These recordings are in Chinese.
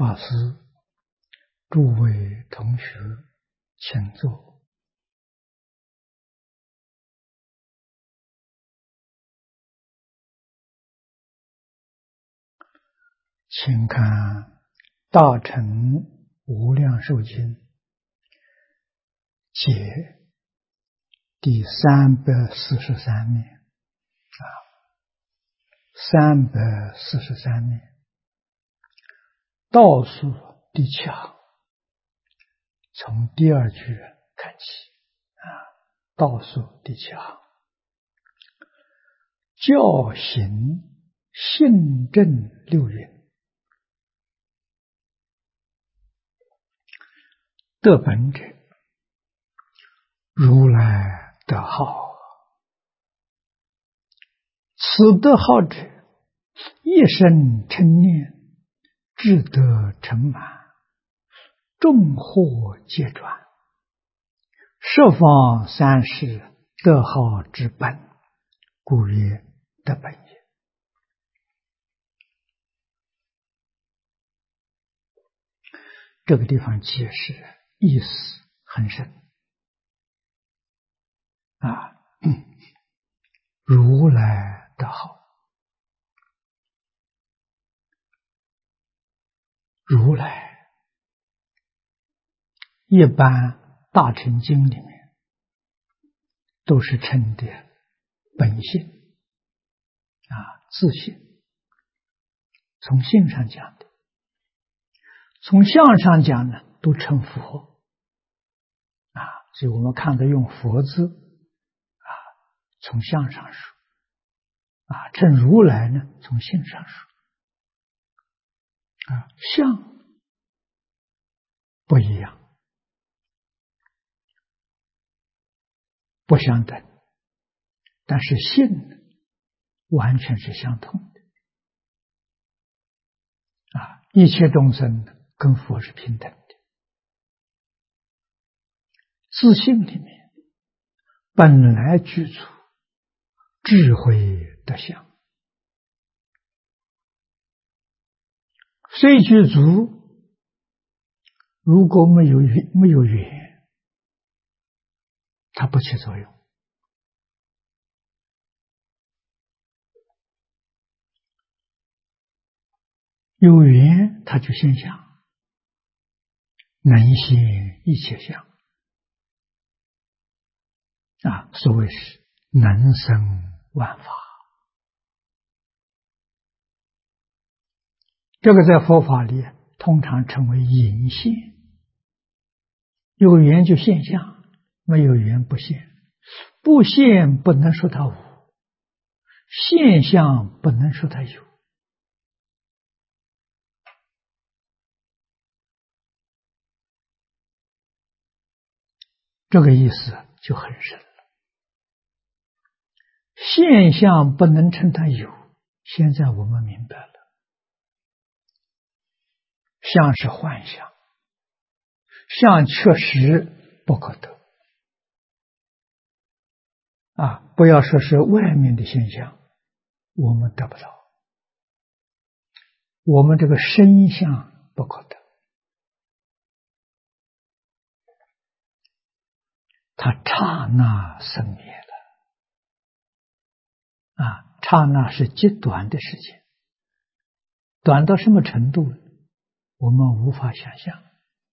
法师，诸位同学，请坐。请看《大乘无量寿经》解第343面343面，倒数第七行，从第二句看起倒数第七行，教行性正六云，得本者，如来得好。此得好者，一生称念，智得成满，众惑皆转，十方三世得好之本，故曰得本也。这个地方解释意思很深如来得好，如来一般大乘经里面都是称的本性自性，从性上讲的，从相上讲呢都称佛所以我们看到用佛字从相上说称如来呢从性上说相不一样，不相等，但是性呢完全是相同的一切众生跟佛是平等的，自性里面本来具足智慧德相，虽具足，如果没有缘，它不起作用。有缘它就现象，能现一切相所谓是能生万法。这个在佛法里通常称为隐现，有缘就现象，没有缘不现，不现不能说它无，现象不能说它有。这个意思就很深了。现象不能称它有，现在我们明白了，相是幻象，相确实不可得不要说是外面的现象，我们得不到，我们这个身相不可得，它刹那生灭了刹那是极短的时间，短到什么程度我们无法想象。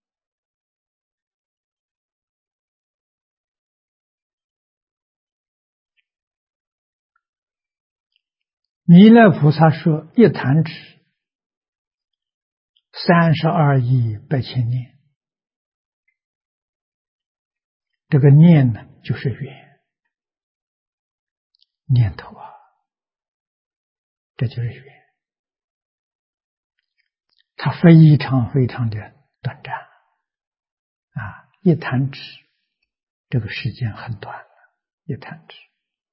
弥勒菩萨说一弹指32亿8千念，这个念呢就是缘，念头这就是缘，它非常非常的短暂一弹指，这个时间很短了，一弹指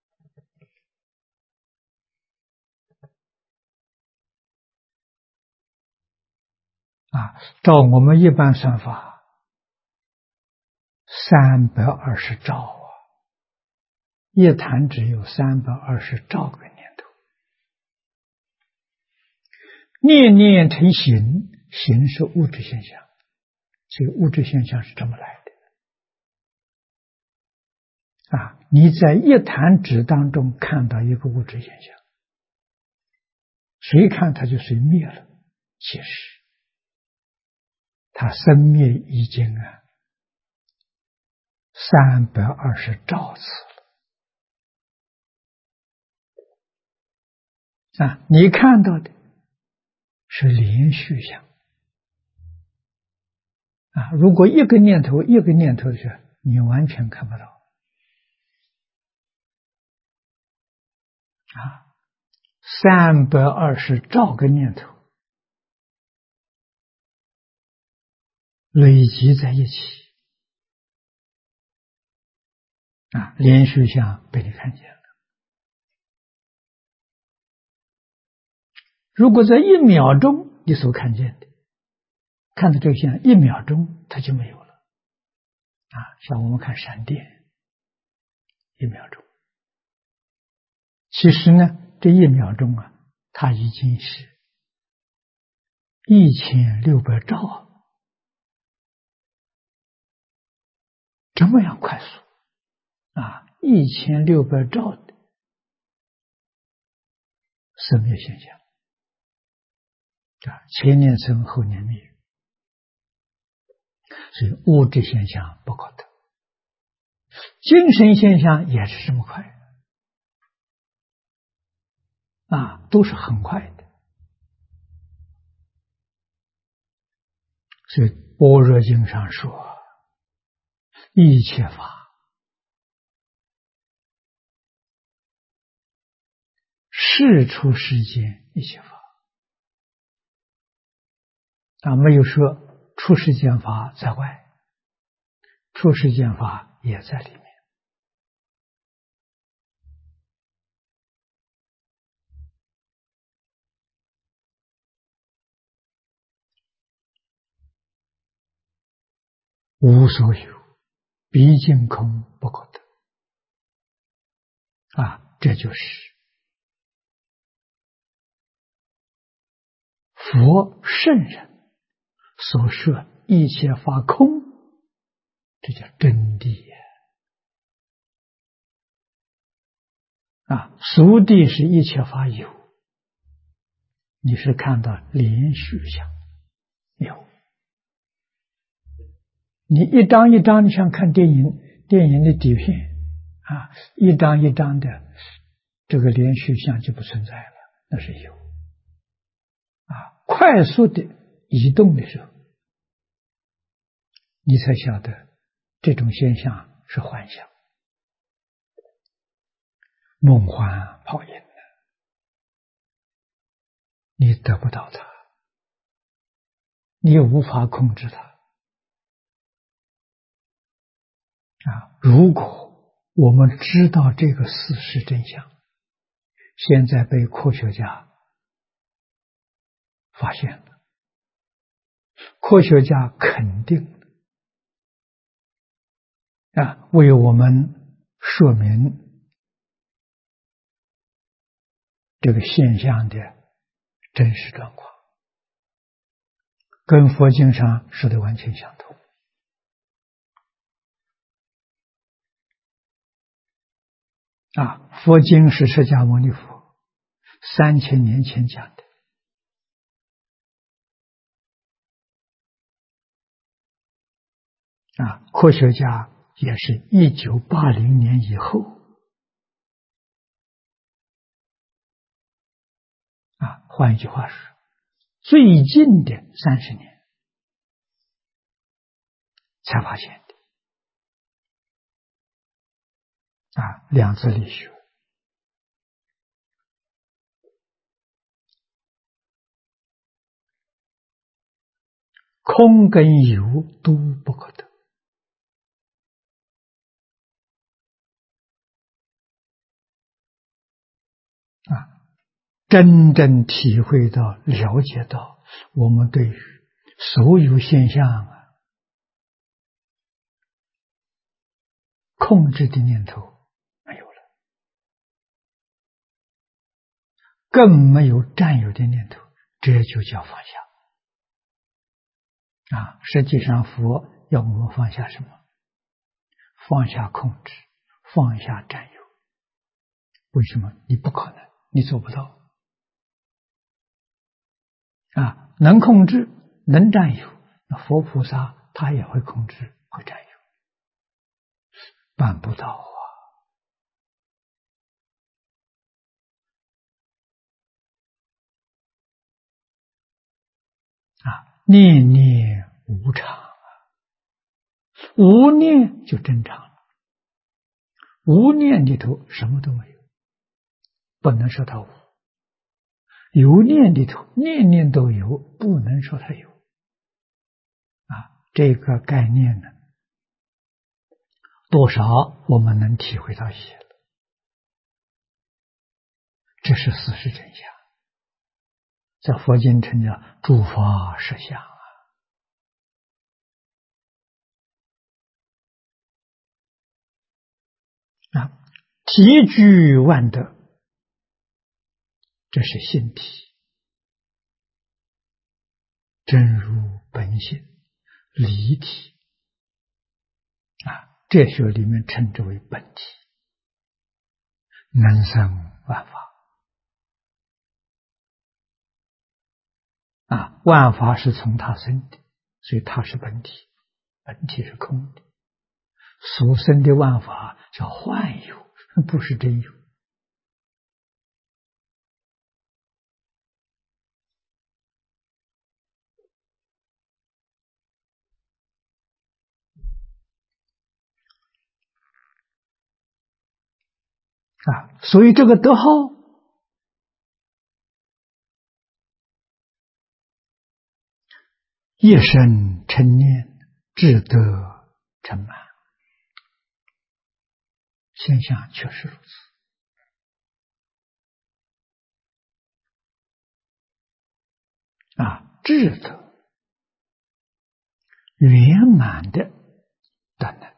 照我们一般算法320兆一弹指有320兆个念头，念念成形， 形是物质现象，所以物质现象是这么来的。你在一弹指当中看到一个物质现象，谁看它就随灭了，其实它生灭已经320兆次了。你看到的是连续相。如果一个念头一个念头的时候，你完全看不到。320兆个念头累积在一起，连续相被你看见了。如果在1秒钟你所看见的，看到这个相1秒钟它就没有了。像我们看闪电1秒钟，其实呢这1秒钟它已经是1600兆，这么样快速1600兆的生灭现象前年生后年灭，所以物质现象不可得，精神现象也是这么快都是很快的。所以般若经上说，一切法事出世间一切法没有说出世间法在外，出世间法也在里面。无所有，毕竟空不可得这就是佛圣人所说一切法空，这叫真谛俗谛是一切法有，你是看到连续相有。你一张一张，你像看电影的底片一张一张的这个连续相就不存在了，那是有快速的移动的时候，你才晓得这种现象是幻象，梦幻泡影你得不到它，你也无法控制它如果我们知道这个事实真相，现在被科学家发现了，科学家肯定为我们说明这个现象的真实状况，跟佛经上说的完全相同佛经是释迦牟尼佛3000年前讲的科学家也是1980年以后换一句话说，最近的30年才发现的量子力学。空跟有都不可得真正体会到了解到我们对于所有现象控制的念头没有了，更没有占有的念头，这就叫放下实际上佛要我们放下什么？放下控制，放下占有。为什么？你不可能，你做不到。能控制，能占有，那佛菩萨他也会控制，会占有，办不到念念无常，无念就正常了，无念里头什么都没有，不能说它无；有念里头念念都有，不能说它有。这个概念呢，多少我们能体会到一些了，这是事实真相。在佛经称叫诸法实相体具万德，这是性体，真如本性，离体哲学里面称之为本体，能生万法万法是从它生的，所以它是本体，本体是空的，所生的万法叫幻有，不是真有。所以这个德号一生成念，智德成满，现象确实如此。智德圆满的德能，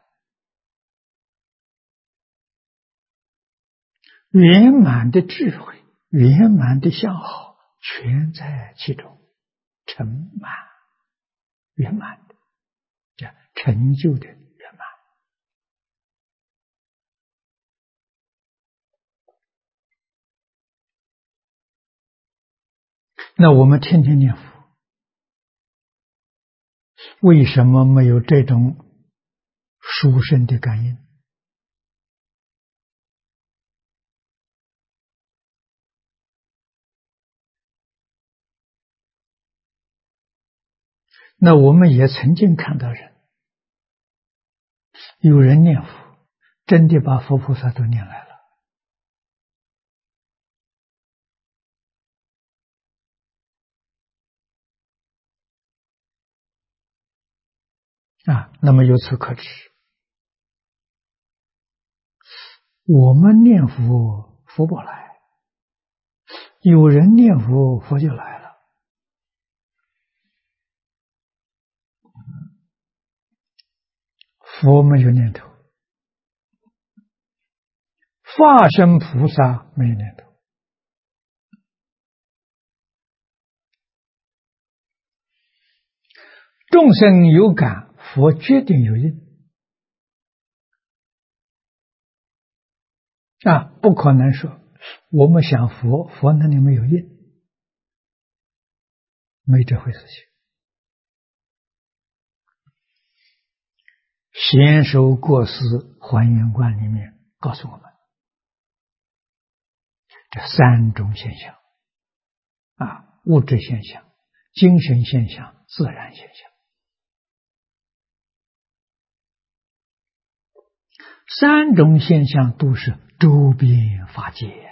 圆满的智慧，圆满的相好，全在其中，成满圆满的，成就的圆满。那我们天天念佛，为什么没有这种殊胜的感应？那我们也曾经看到人，有人念佛，真的把佛菩萨都念来了。那么由此可知，我们念佛，佛不来；有人念佛，佛就来了。佛没有念头，化身菩萨没有念头。众生有感，佛决定有应。不可能说我们想佛，佛那里没有应，没这回事情。贤首过失还原观里面告诉我们，这三种现象物质现象、精神现象、自然现象。三种现象都是周边法界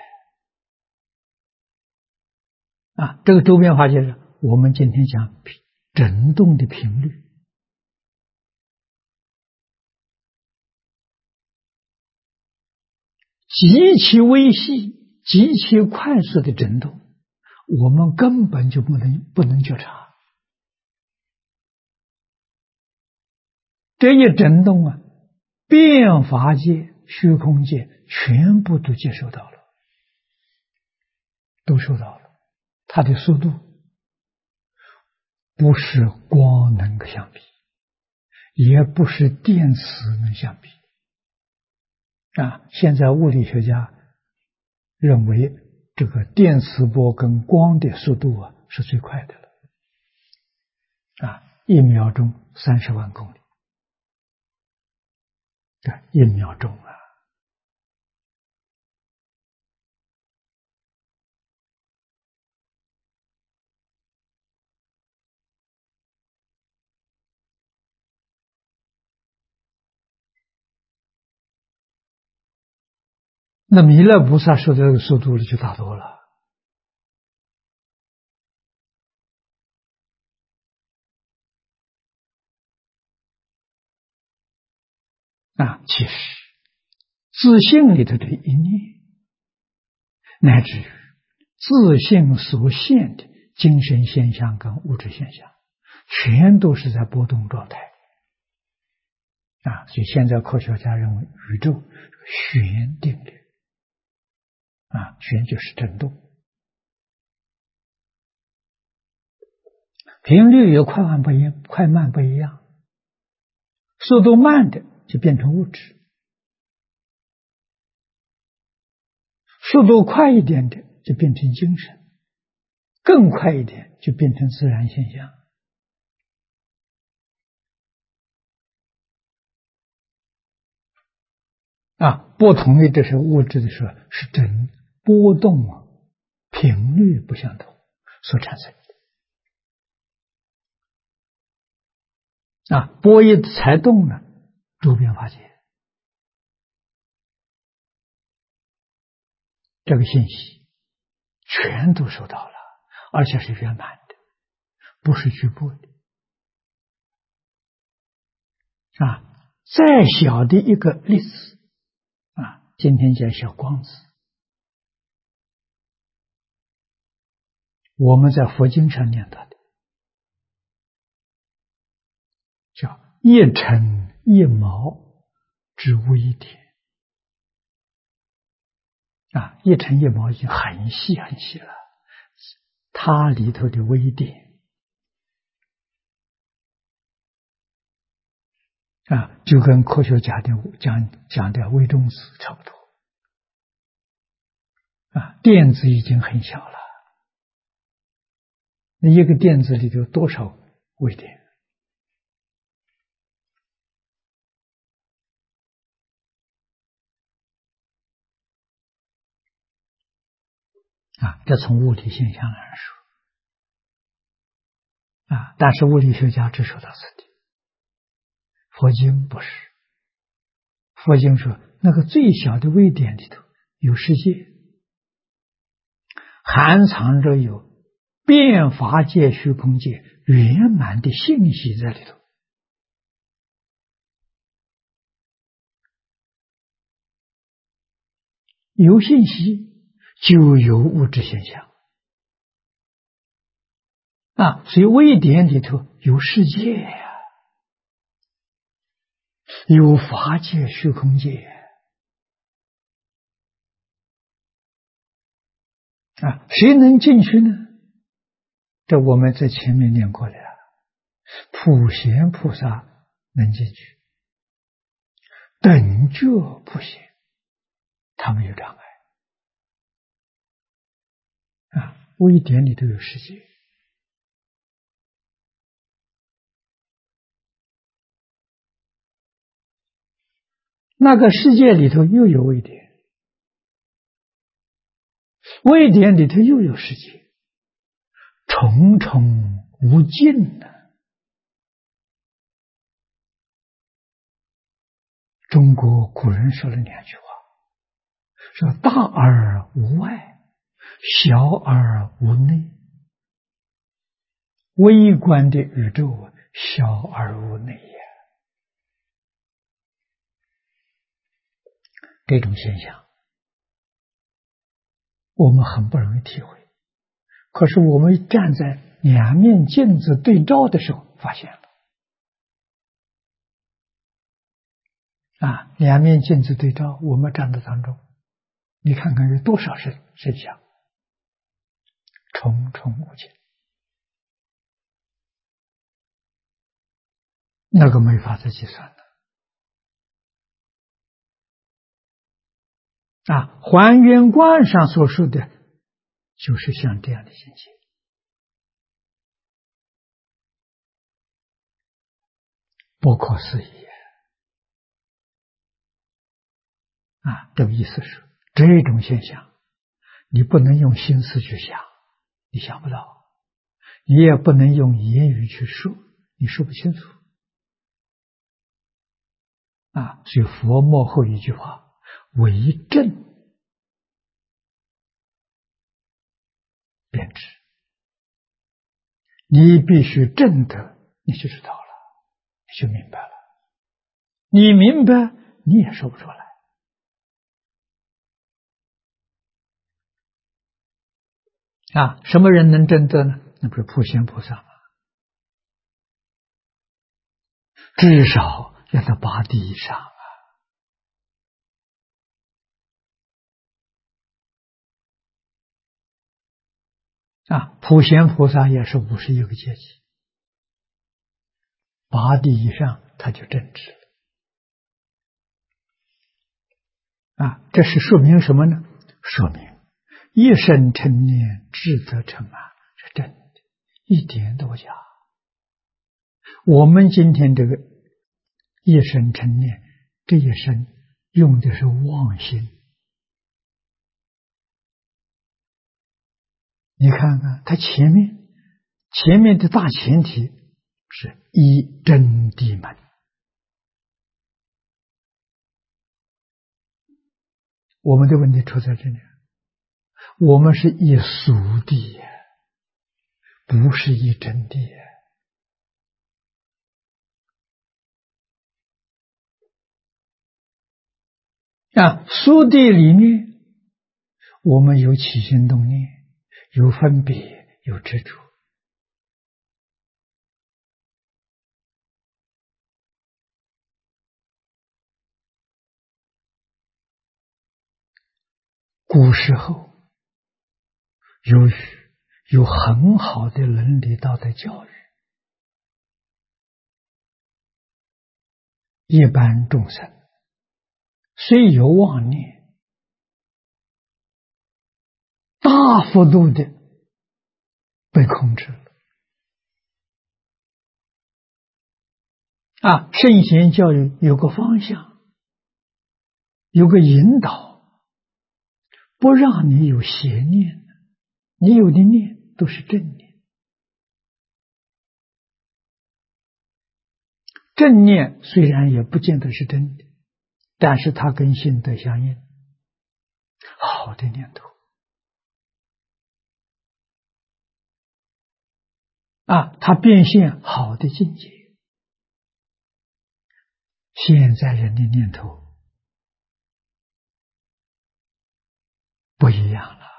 这个周边法界是我们今天讲振动的频率，极其微细、极其快速的振动，我们根本就不能觉察。这一振动变法界、虚空界全部都接受到了，都受到了。它的速度不是光能相比，也不是电磁能相比。现在物理学家认为这个电磁波跟光的速度是最快的了。1秒钟30万公里。1秒钟那弥勒菩萨说的这个速度就大多了。其实自性里头的一念，乃至于自性所现的精神现象跟物质现象，全都是在波动状态。所以现在科学家认为宇宙弦定律。弦就是振动，频率也快慢不一样，速度慢的就变成物质，速度快一点的就变成精神，更快一点就变成自然现象。不同意这是物质的时候，是真波动频率不相同所产生的。波一才动呢，周边发现这个信息全都收到了，而且是圆满的，不是局部的。再小的一个粒子今天叫小光子，我们在佛经上念到的叫一尘一毛之微点。一尘一毛已经很细很细了，它里头的微点就跟科学家的讲的微中子差不多。电子已经很小了，那一个电子里头多少微点？这从物理现象来说但是物理学家只说到此地，佛经不是。佛经说那个最小的微点里头有世界，含藏着有变法界虚空界圆满的信息在里头。有信息就有物质现象所以微点里头有世界有法界虚空界谁能进去呢？这我们在前面念过了普贤菩萨能进去，等觉不行，他们有障碍微点里头有世界，那个世界里头又有微点，微点里头又有世界，重重无尽中国古人说了2句话，说大而无外，小而无内。微观的宇宙小而无内这种现象我们很不容易体会，可是我们站在2面镜子对照的时候发现了2面镜子对照，我们站在当中，你看看有多少现象，重重无尽那个没法再计算的还原观上所说的，就是像这样的境界不可思议这个意思是，这种现象你不能用心思去想，你想不到，你也不能用言语去说，你说不清楚所以佛幕后一句话，为正辩知，你必须正得，你就知道了，你就明白了，你明白你也说不出来什么人能证得呢？那不是普贤菩萨吗？至少要到八地以上普贤菩萨也是51个阶级，八地以上他就证知了这是说明什么呢？说明一生成念，智德成满，是真的，一点都不假。我们今天这个一生成念，这一生用的是妄心，你看看它前面的大前提是依真谛门，我们的问题出在这里，我们是依俗谛，不是依真谛俗谛里面我们有起心动念，有分别，有执着古时候由于有很好的伦理道德教育，一般众生虽有妄念，大幅度的被控制了圣贤教育有个方向，有个引导，不让你有邪念，你有的念都是正念，正念虽然也不见得是真的，但是它跟心得相应，好的念头它变现好的境界。现在人的念头不一样了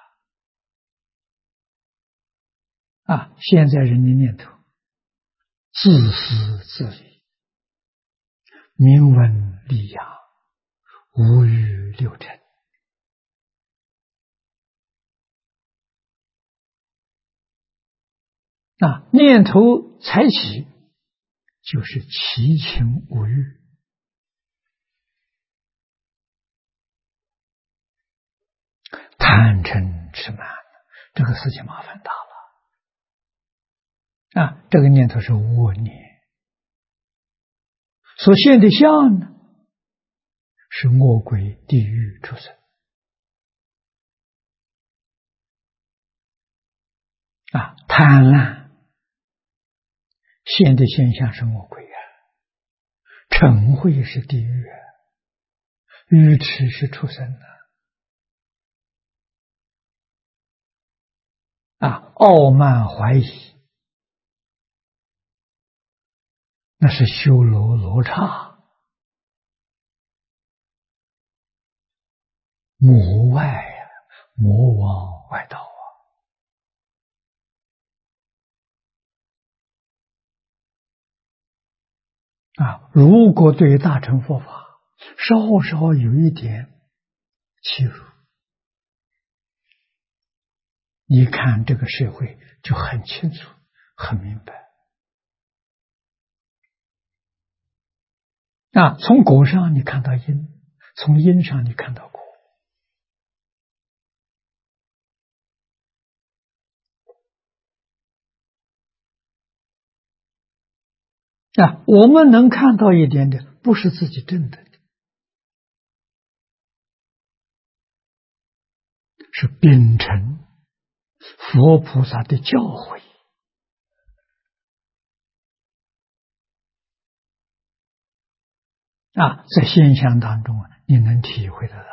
现在人的念头自私自利，名闻利养，无欲六尘念头才起就是七情五欲，贪嗔痴慢，这个事情麻烦大了这个念头是恶念，所现的相呢是恶鬼地狱畜生贪婪现的现象是恶鬼嗔恚是地狱愚痴是畜生傲慢怀疑那是修罗罗刹，魔外魔王外道如果对大乘佛法稍稍有一点欺辱，你看这个社会就很清楚很明白从果上你看到因，从因上你看到果。我们能看到一点点，不是自己证的，是秉承佛菩萨的教诲。在现象当中你能体会得到。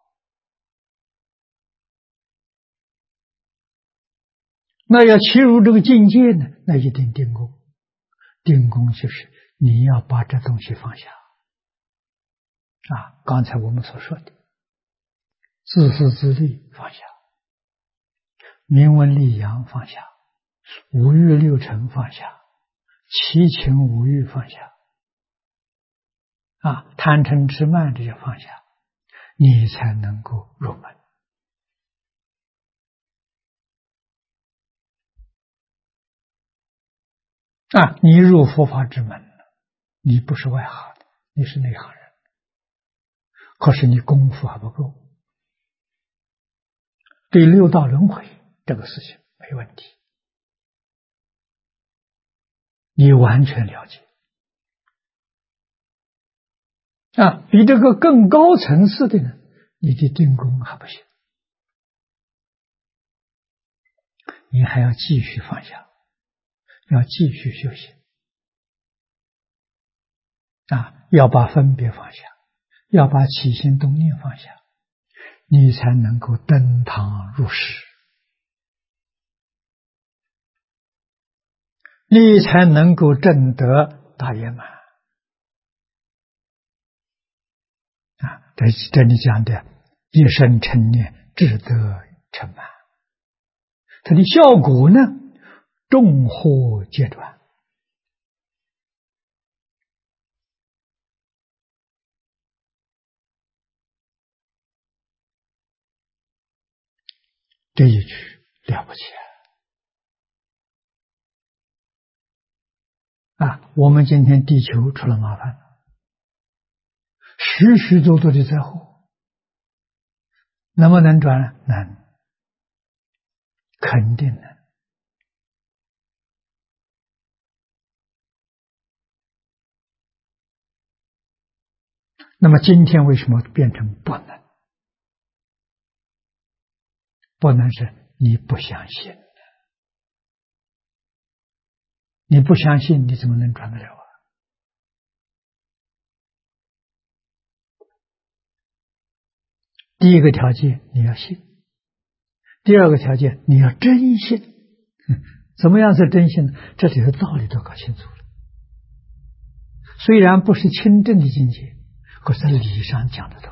那要切入这个境界呢，那一定定功。定功就是你要把这东西放下。刚才我们所说的自私自利放下，名闻利养放下，五欲六尘放下，七情五欲放下，贪嗔痴慢这些放下，你才能够入门。你入佛法之门了，你不是外行的，你是内行人，可是你功夫还不够。对六道轮回这个事情没问题，你完全了解。比这个更高层次的呢，你的定功还不行，你还要继续放下，要继续修行。要把分别放下，要把起心动念放下，你才能够登堂入室，你才能够证得大圆满。这里讲的一生成念，智德成满，它的效果呢，众惑皆转。这一句了不起我们今天地球出了麻烦，许许多多的灾祸，能不能转？能，肯定能。那么今天为什么变成不能？不能是你不相信，你不相信你怎么能转得了？第一个条件你要信，第二个条件你要真信。怎么样是真信呢？这里的道理都搞清楚了。虽然不是清正的境界，可是在理上讲得通。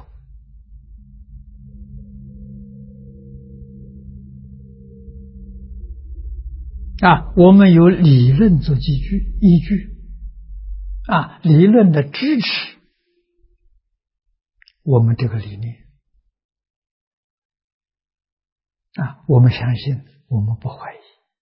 我们有理论做依据，理论的支持我们这个理念。我们相信，我们不怀疑。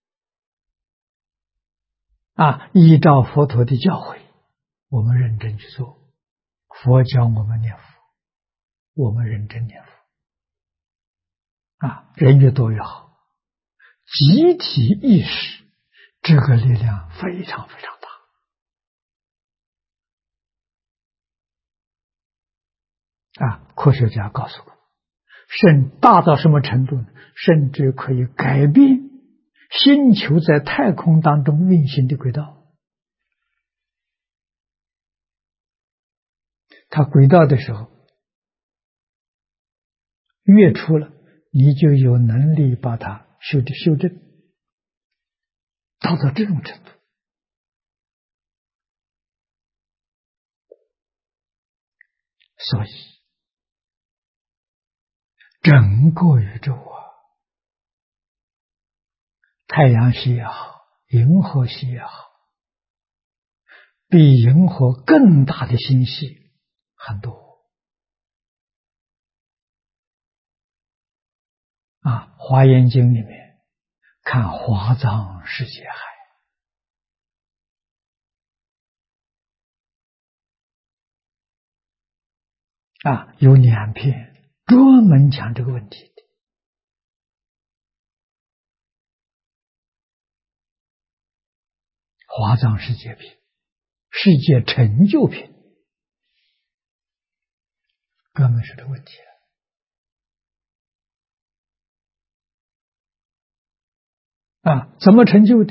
依照佛陀的教诲，我们认真去做。佛教我们念佛，我们认真念佛。人越多越好。集体意识这个力量非常非常大。科学家告诉我，大到什么程度呢？甚至可以改变星球在太空当中运行的轨道。它轨道的时候越出了，你就有能力把它修正，到这种程度。所以整个宇宙太阳系也好，银河系也好，比银河更大的星系很多。华严经里面看华藏世界海， 有2篇专门讲这个问题的。华藏世界品、世界成就品，专门说这个问题了。怎么成就的？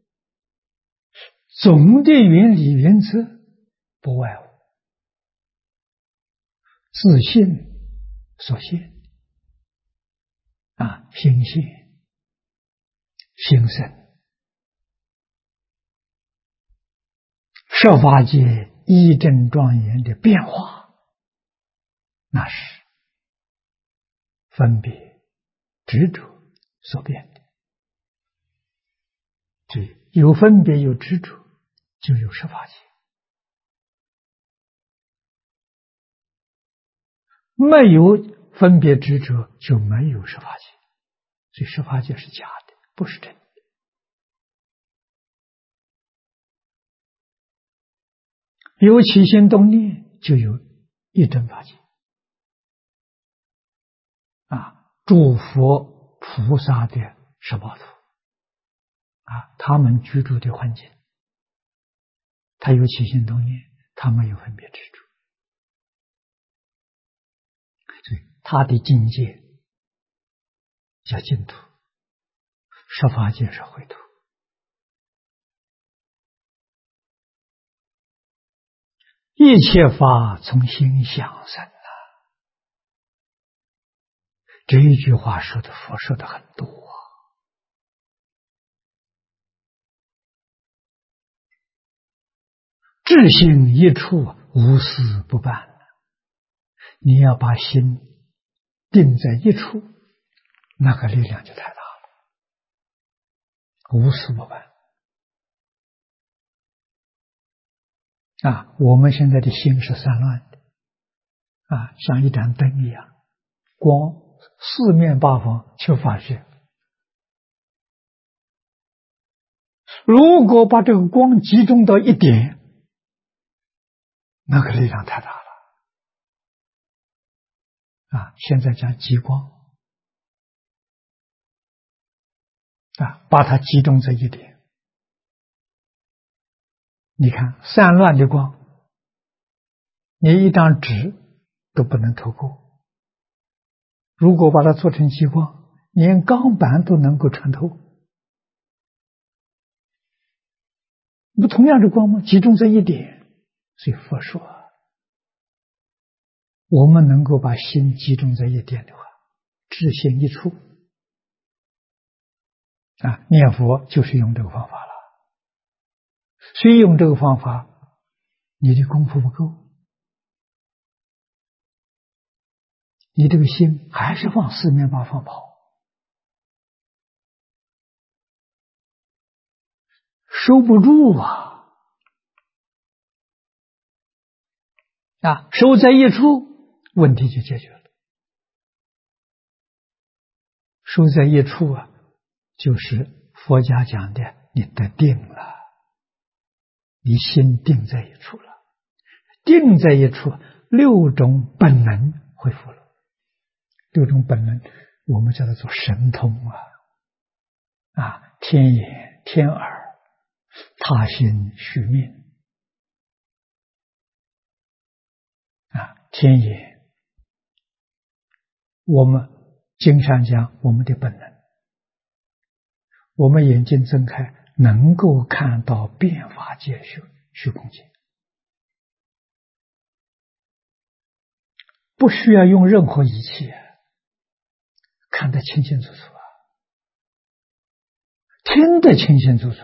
总的原理原则不外乎自信所现，心现、心生，设法界义正庄严的变化，那是分别执着所变的。有分别有执着，就有设法界；没有分别执着，就没有设法界。所以设法界是假的，不是真的。有起心动念，就有一真法界。诸佛菩萨的十报图，他们居住的环境，他有起心动念，他没有分别执着，所以他的境界叫净土，十法界是秽土。一切法从心想生这一句话说的佛说的很多至心一处，无事不办。你要把心定在一处，那个力量就太大了，无事不办。我们现在的心是散乱的，像一盏灯一样，光四面八方去发射。如果把这个光集中到一点，那个力量太大了。现在讲极光，把它集中在一点，你看散乱的光，你一张纸都不能透过，如果把它做成极光，连钢板都能够穿透。不同样的光吗？集中在一点。所以佛说，我们能够把心集中在一点的话，至心一处，念佛就是用这个方法了。所以用这个方法，你的功夫不够，你这个心还是往四面八方跑，收不住收在一处，问题就解决了。收在一处就是佛家讲的你得定了，你心定在一处了，定在一处，6种本能恢复了。6种本能我们叫它做神通天眼、天耳、他心、虚命。天眼，我们经常讲我们的本能，我们眼睛睁开，能够看到变法界虚空界，不需要用任何仪器，看得清清楚楚听得清清楚楚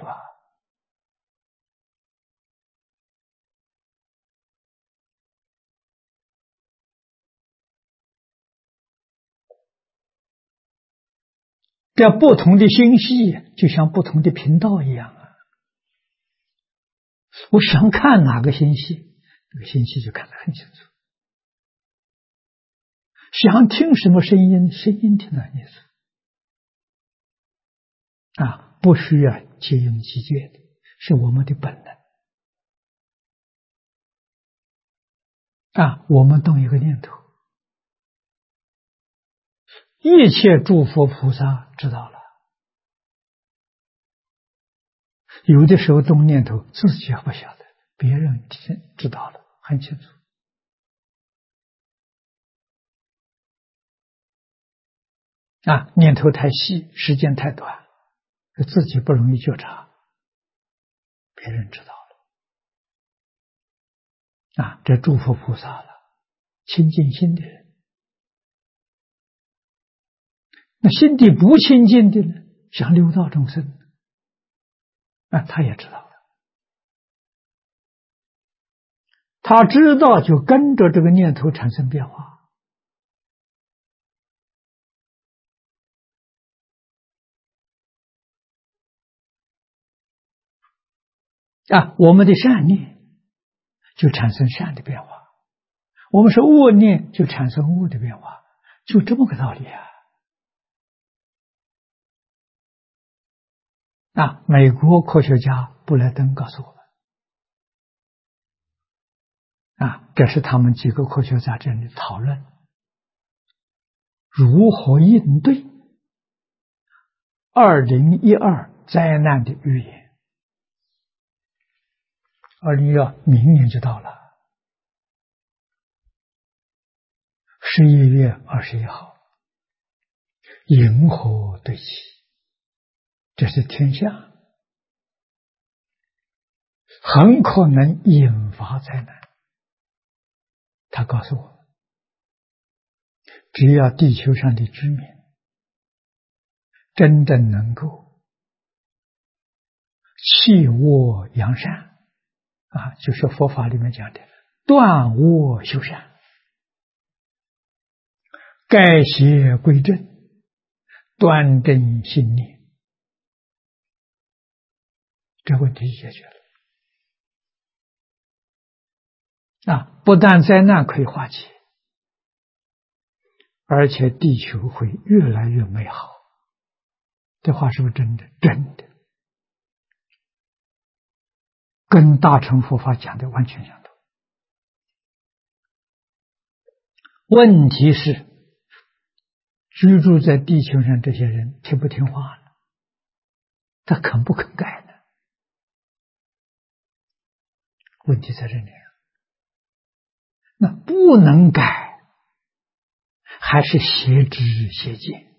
这不同的星系就像不同的频道一样我想看哪个星系，这个星系就看得很清楚。想听什么声音，声音听得很清楚。不需要借用机械的，是我们的本能。 我们动一个念头，一切诸佛菩萨知道了。有的时候动念头自己还不晓得，别人知道了，很清楚。念头太细，时间太短，自己不容易觉察，别人知道了。这诸佛菩萨了，清净心的人。那心地不清净的呢，像六道众生，他也知道了。他知道就跟着这个念头产生变化。我们的善念就产生善的变化，我们是恶念就产生恶的变化，就这么个道理。美国科学家布莱登告诉我们，这是他们几个科学家这里讨论如何应对2012灾难的预言。2012明年就到了，11月21号，银河对齐，这是天象，很可能引发灾难。他告诉我，只要地球上的居民真正能够弃恶扬善，就是佛法里面讲的断恶修善，改邪归正，端正心念，这问题解决了。不但灾难可以化解，而且地球会越来越美好。这话是不是真的？真的，跟大乘佛法讲的完全相同。问题是，居住在地球上这些人听不听话呢？他肯不肯改呢？问题在这里。那不能改，还是邪知邪见，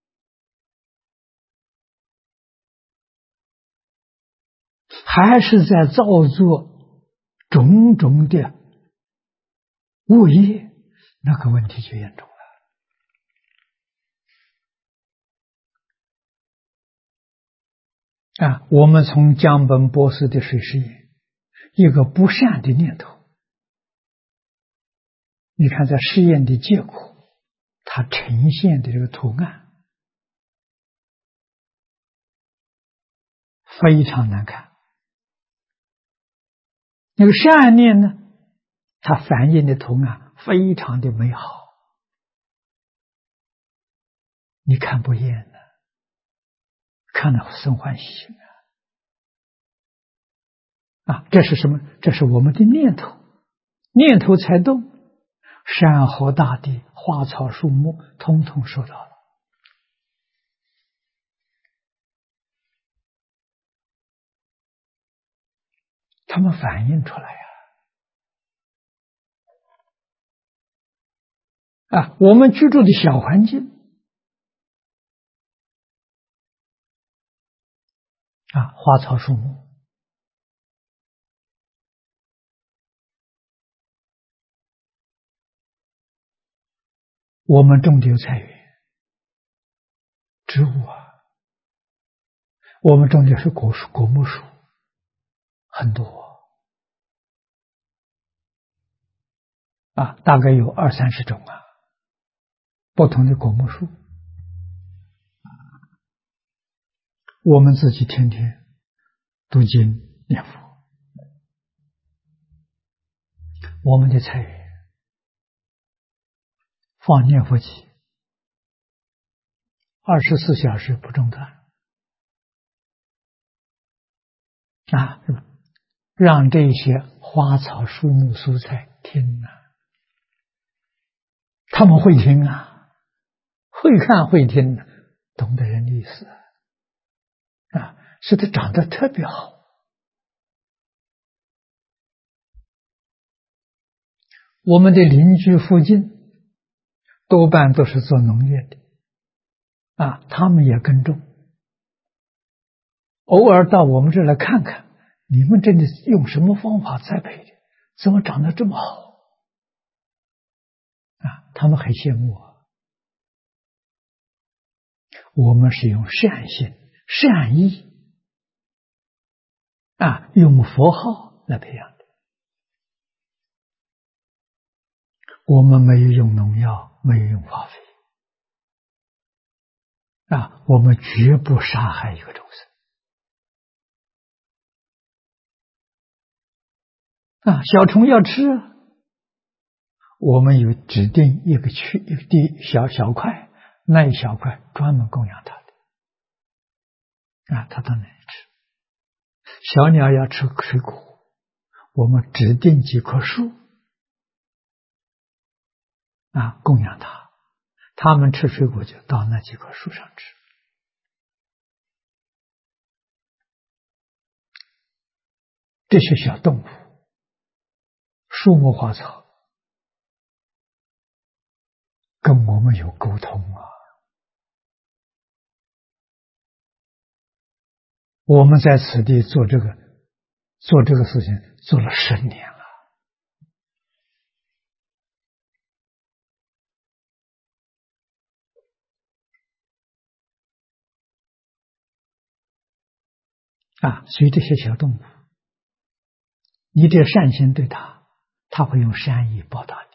还是在造作种种的恶业，那个问题就严重了。我们从江本博士的水实验，一个不善的念头，你看在实验的结果，它呈现的这个图案非常难看。那个善念呢，它反映的图案非常的美好，你看不厌呢，看了生欢喜心这是什么？这是我们的念头，念头才动，山河大地、花草树木统统受到了。他们反映出来我们居住的小环境花草树木，我们种的有菜园、植物我们种的是果树、果木树，很多大概有20-30种不同的果木树。我们自己天天读经念佛，我们的菜园放念佛机，24小时不中断让这些花草树木蔬菜听他们会听啊，会看会听的，懂得人意思啊，是他长得特别好。我们的邻居附近多半都是做农业的啊，他们也耕种，偶尔到我们这儿来看看，你们这里用什么方法栽培的？怎么长得这么好？啊，他们很羡慕啊。我们是用善心、善意啊，用佛号来培养的。我们没有用农药，没有用化肥啊，我们绝不杀害一个众生啊。小虫要吃啊，我们有指定一个地小块，那一小块专门供养它的啊，它到那里吃。小鸟要吃水果，我们指定几棵树啊，供养它，它们吃水果就到那几棵树上吃。这些小动物、树木花草跟我们有沟通啊。我们在此地做这个事情做了10年了啊，所以这些小动物，你这善心对它，它会用善意报答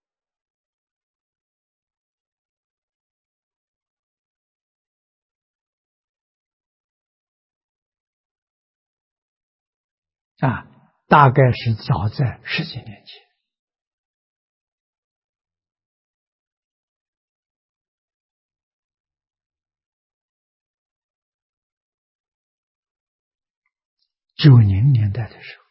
你啊。大概是早在10几年前，90年代的时候，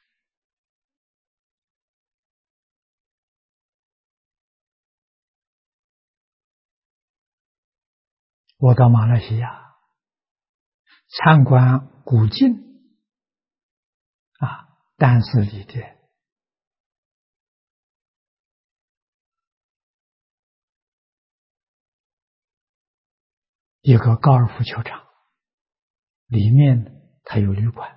我到马来西亚参观古晋啊，丹斯里的一个高尔夫球场，里面它有旅馆，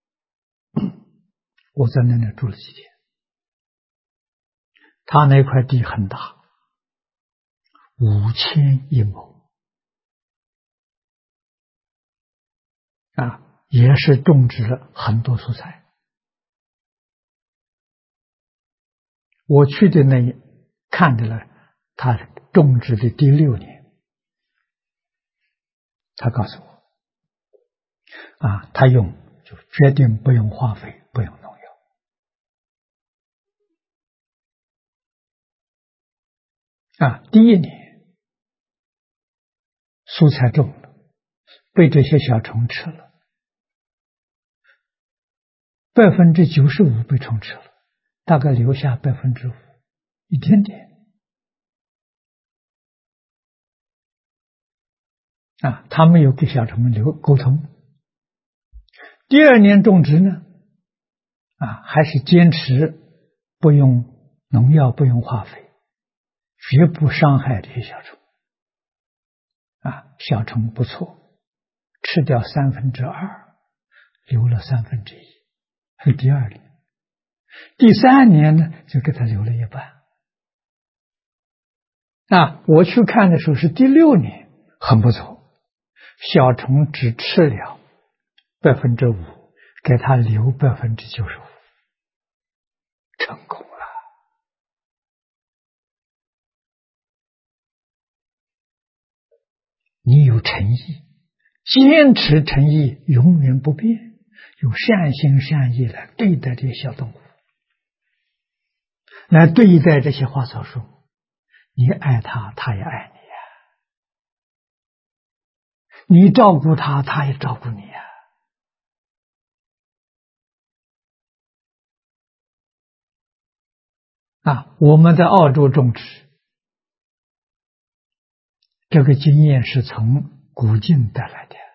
我在那里住了几天。他那块地很大，5100亩啊，也是种植了很多蔬菜。我去的看着了，他种植的第6年，他告诉我啊，他就决定不用化肥，不用农药啊。第1年蔬菜种了，被这些小虫吃了，95%被虫吃了，大概留下5%，一点点啊。他没有给小虫们沟通。第2年种植呢，啊，还是坚持不用农药，不用化肥，绝不伤害这些小虫啊。小虫不错，吃掉2%，留了1/3，是第2年。第3年呢，就给他留了一半啊。我去看的时候是第6年，很不错，小虫只吃了5%，给他留95%，成功了。你有诚意，坚持诚意，永远不变，用善心善意来对待这些小动物，来对待这些花草树木，你爱它，它也爱你呀；你照顾它，它也照顾你呀。啊，我们在澳洲种植， 这个经验是从古今得来的。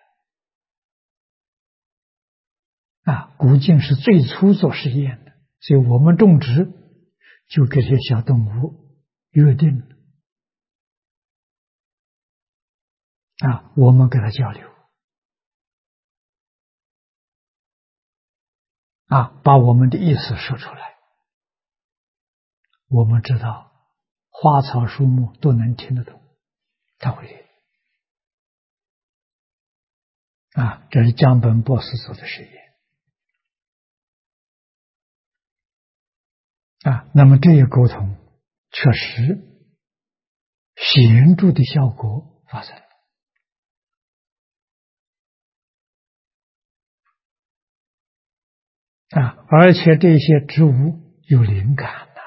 古今是最初做实验的，所以我们种植就跟这些小动物约定了。我们跟它交流。把我们的意思说出来。我们知道花草树木都能听得懂，他会听。这是江本博士做的实验。那么这些沟通确实显著的效果发生了。而且这些植物有灵感了。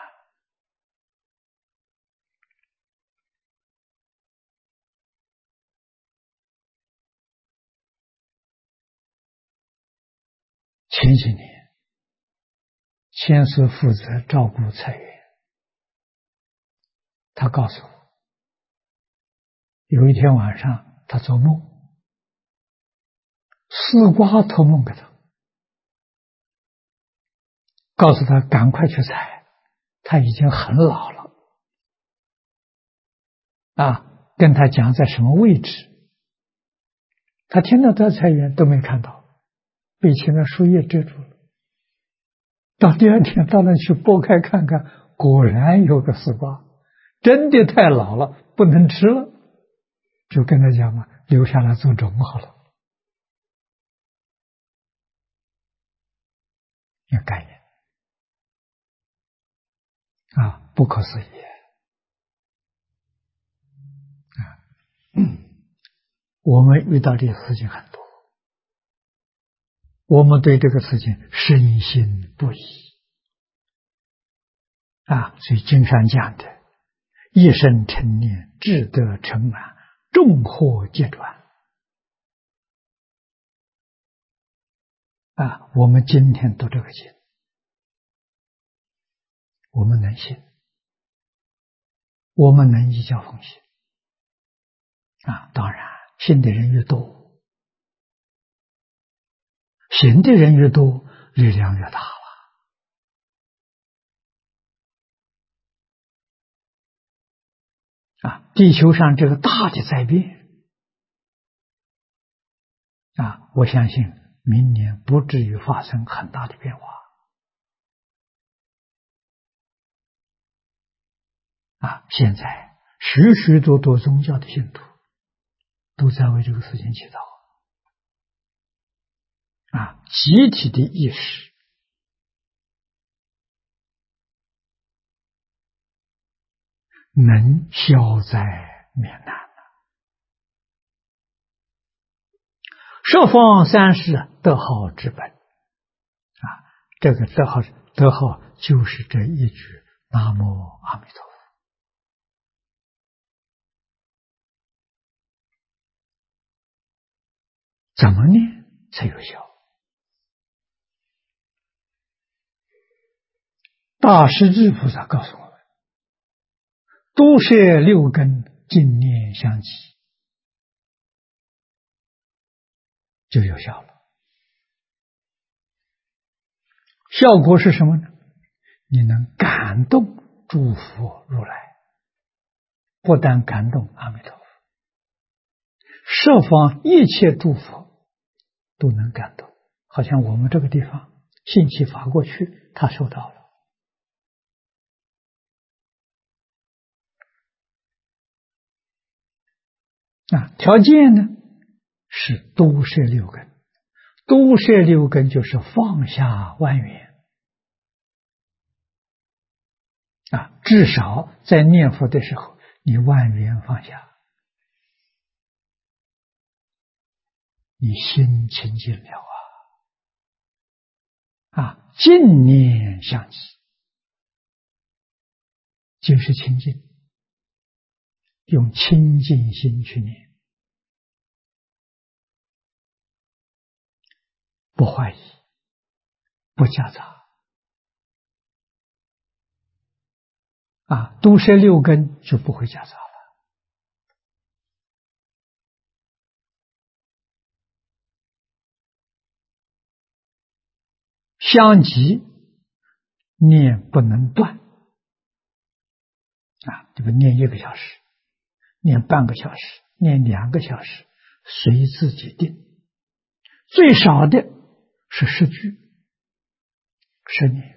前几年，先是负责照顾菜园，他告诉我，有一天晚上他做梦，丝瓜托梦给他，告诉他赶快去采，他已经很老了。跟他讲在什么位置，他听到他菜园都没看到，被前面树叶遮住了。到第二天到那去剥开看看，果然有个丝瓜，真的太老了，不能吃了，就跟他讲嘛，留下来做种好了。有概念不可思议我们遇到这些事情很多，我们对这个事情深信不疑所以经上讲的一生成念，志得成满，众获皆转我们今天读这个经，我们能信，我们能依教奉行当然信的人越多，行的人越多，力量越大了地球上这个大的灾变我相信明年不至于发生很大的变化现在许许多多宗教的信徒都在为这个事情祈祷集体的意识能消灾免难十方三世得好之本这个得好就是这一句南无阿弥陀佛怎么念才有效？大势至菩萨告诉我们，多摄六根，净念相继，就有效了。效果是什么呢？你能感动诸佛如来，不但感动阿弥陀佛，十方一切诸佛都能感动。好像我们这个地方信息发过去，他收到了。条件呢是多摄六根，多摄六根就是放下万缘至少在念佛的时候，你万缘放下，你心清净了净念相继，净是清净，用清净心去念，不怀疑，不夹杂多摄六根就不会夹杂了相继念不能断这个念1个小时，念半个小时，念2个小时，随自己定。最少的是10句，10年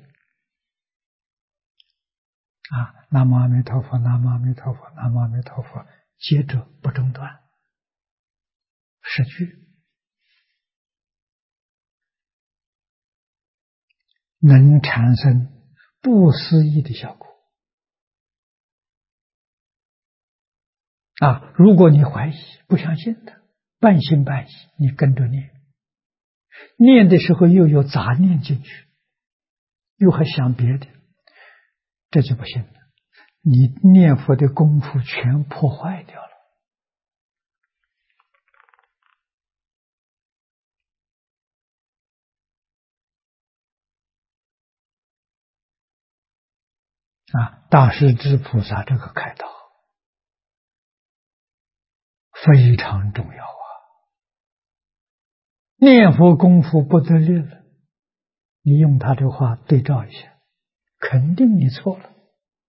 南无阿弥陀佛，南无阿弥陀佛，南无阿弥陀佛，接着不中断，10句，能产生不思议的效果如果你怀疑不相信的，半信半疑，你跟着念，念的时候又有杂念进去，又还想别的，这就不行了，你念佛的功夫全破坏掉了大势至菩萨这个开导非常重要念佛功夫不得力了，你用他的话对照一下，肯定你错了。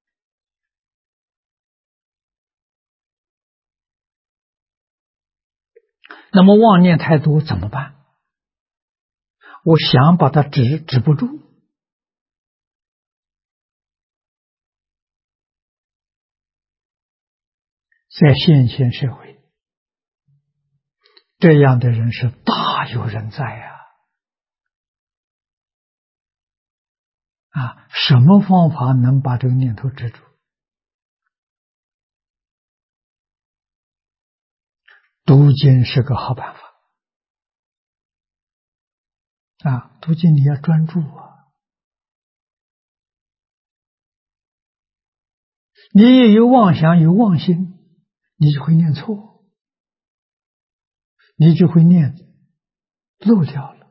那么妄念太多怎么办？我想把它止不住，在现前社会，这样的人是大有人在什么方法能把这个念头止住？读经是个好办法读经你要专注你也有妄想有妄心，你就会念错，你就会念漏掉了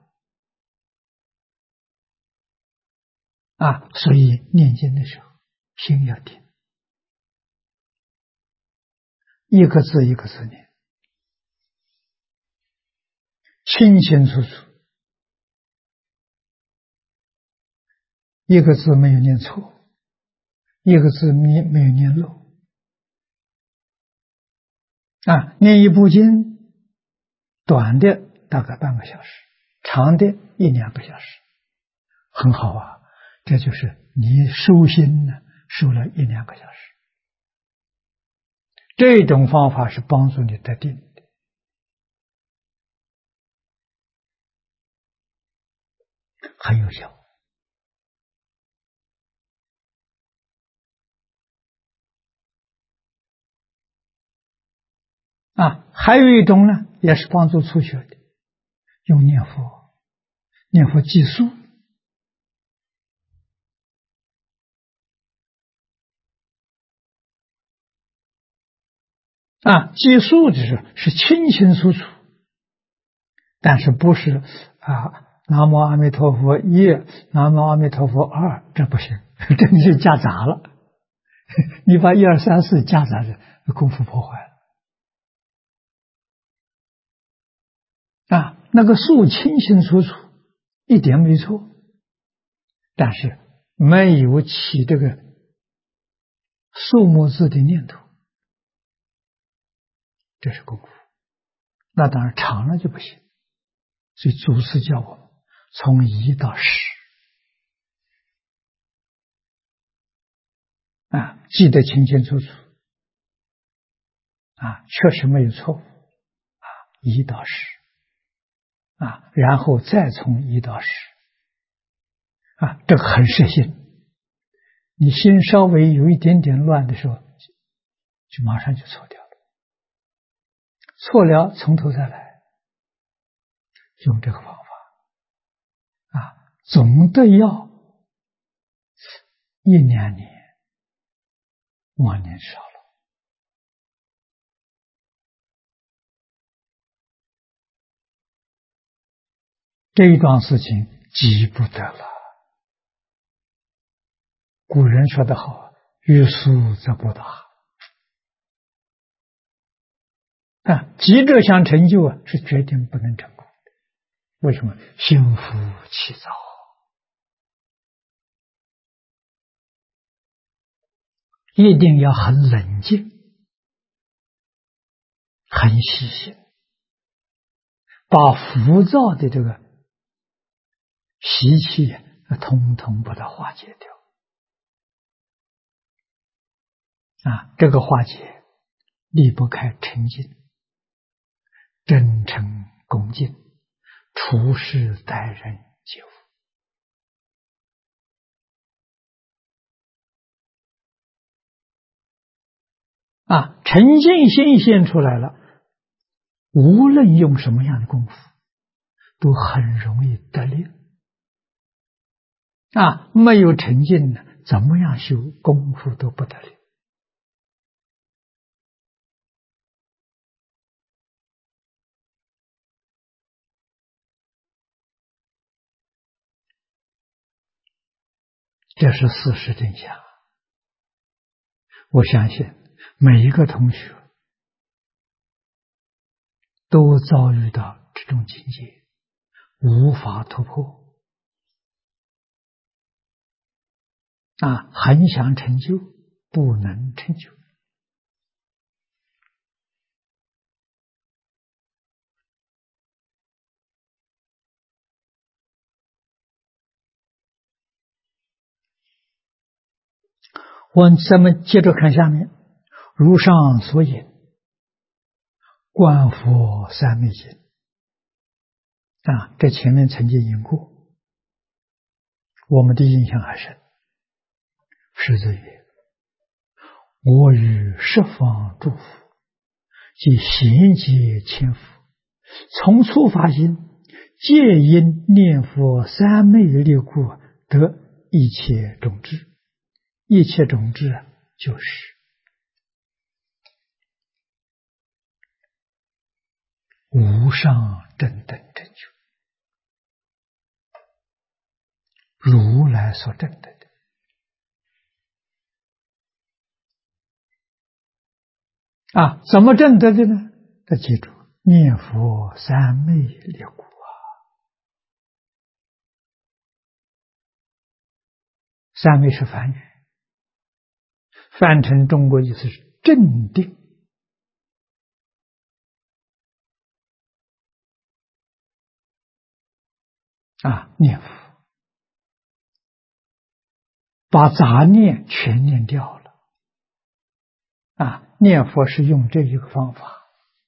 所以念经的时候心要定，一个字一个字念，清清楚楚，一个字没有念错，一个字没有念漏念一部经，短的大概半个小时，长的1-2个小时，很好这就是你收心呢，收了1-2个小时。这种方法是帮助你得定的很有效还有一种呢，也是帮助初学的，用念佛计数计数是清清楚楚，但是不是南无阿弥陀佛1，南无阿弥陀佛2，这不行，这你就夹杂了，你把1、2、3、4夹杂着，功夫破坏了那个数清清楚楚，一点没错，但是没有起这个数目字的念头，这是功夫。那当然长了就不行，所以祖师教我们从1到10记得清清楚楚确实没有错误1到10然后再从1到10这个很实心，你心稍微有一点点乱的时候，就马上就错掉了，错了从头再来，用这个方法总的要1-2年妄念少了。这一桩事情急不得了。古人说得好，欲速则不达急着想成就是决定不能成功的。为什么？心浮气躁一定要很冷静、很细心，把浮躁的这个习气通通把它化解掉。这个化解离不开诚信、真诚恭敬、处事待人接物。诚信心现出来了，无论用什么样的功夫，都很容易得力。没有诚信呢，怎么样修功夫都不得力。这是事实真相。我相信每一个同学都遭遇到这种境界，无法突破。很想成就，不能成就。咱们接着看下面，如上所引，观佛三昧经。这前面曾经引过，我们的印象还深。师子曰：我于十方诸佛，即贤劫千佛，从初发心，皆因念佛三昧力故，得一切种智。一切种智就是无上正等正觉，如来所证得的。怎么证得的呢？要记住，念佛三昧力故。三昧是梵语，翻成中国意思是镇定。念佛，把杂念全念掉了。念佛是用这一个方法，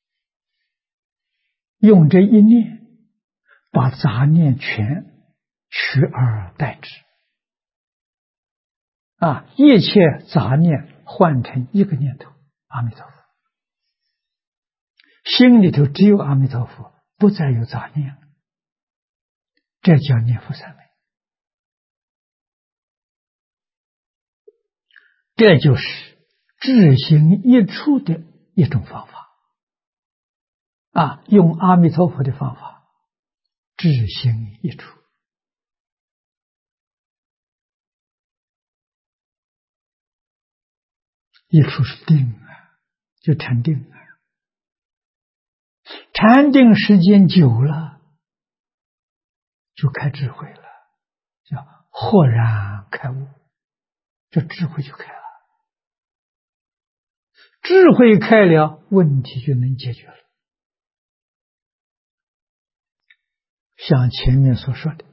用这一念，把杂念全取而代之。一切杂念换成一个念头，阿弥陀佛。心里头只有阿弥陀佛，不再有杂念了，这叫念佛三昧。这就是智行一处的一种方法。用阿弥陀佛的方法，智行一处。一处是定就禅定禅定时间久了，就开智慧了，叫豁然开悟，这智慧就开了。智慧开了，问题就能解决了。像前面所说的，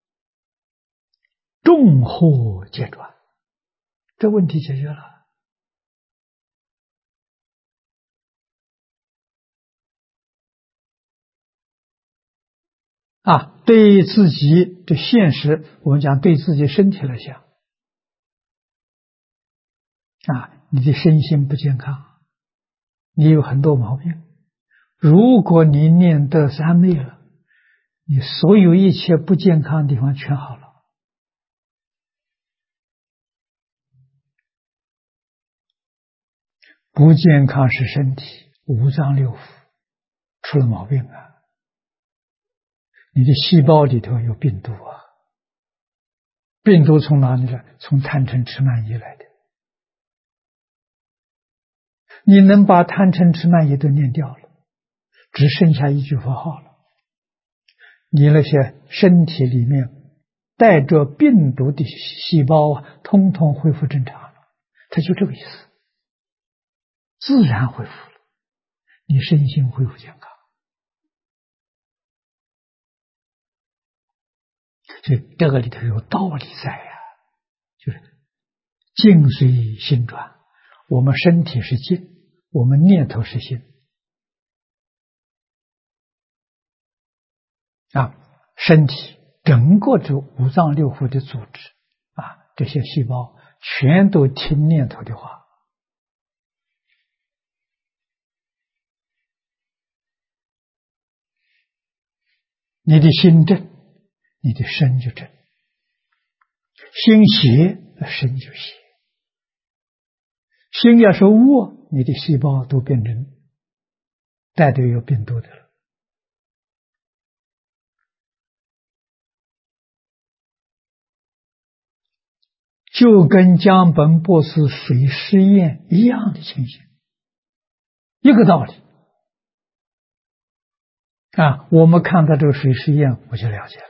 众惑皆转，这问题解决了。对自己的现实，我们讲对自己身体来讲，你的身心不健康，你有很多毛病。如果你念得三昧了，你所有一切不健康的地方全好了。不健康是身体五脏六腑出了毛病你的细胞里头有病毒病毒从哪里来？从贪嗔痴慢疑来的。你能把贪嗔痴慢疑都念掉了，只剩下一句佛号了，你那些身体里面带着病毒的细胞通通恢复正常了， 他就这个意思，自然恢复了，你身心恢复健康。所以这个里头有道理在呀，就是境随心转，我们身体是境，我们念头是心啊，身体整个这五脏六腑的组织啊，这些细胞全都听念头的话。你的心正，你的身就正；心邪，身就邪。心要是恶，你的细胞都变成带着有病毒的了。就跟江本博士水试验一样的情形，一个道理啊！我们看到这个水试验，我就了解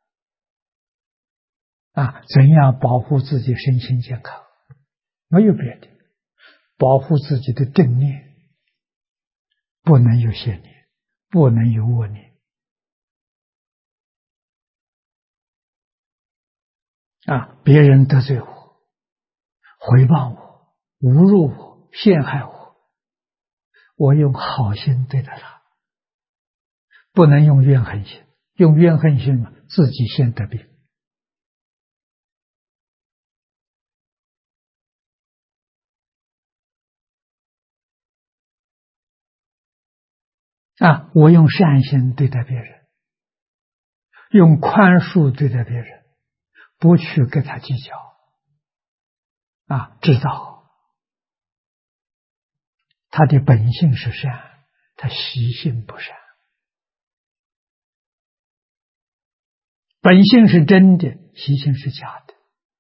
了啊！怎样保护自己身心健康？没有别的，保护自己的正念，不能有邪念，不能有恶念啊！别人得罪我，诽谤我，侮辱我，陷害我，我用好心对待他，不能用怨恨心。用怨恨心嘛，自己先得病啊！我用善心对待别人，用宽恕对待别人，不去跟他计较啊！知道他的本性是善，他习性不善。本性是真的，习性是假的。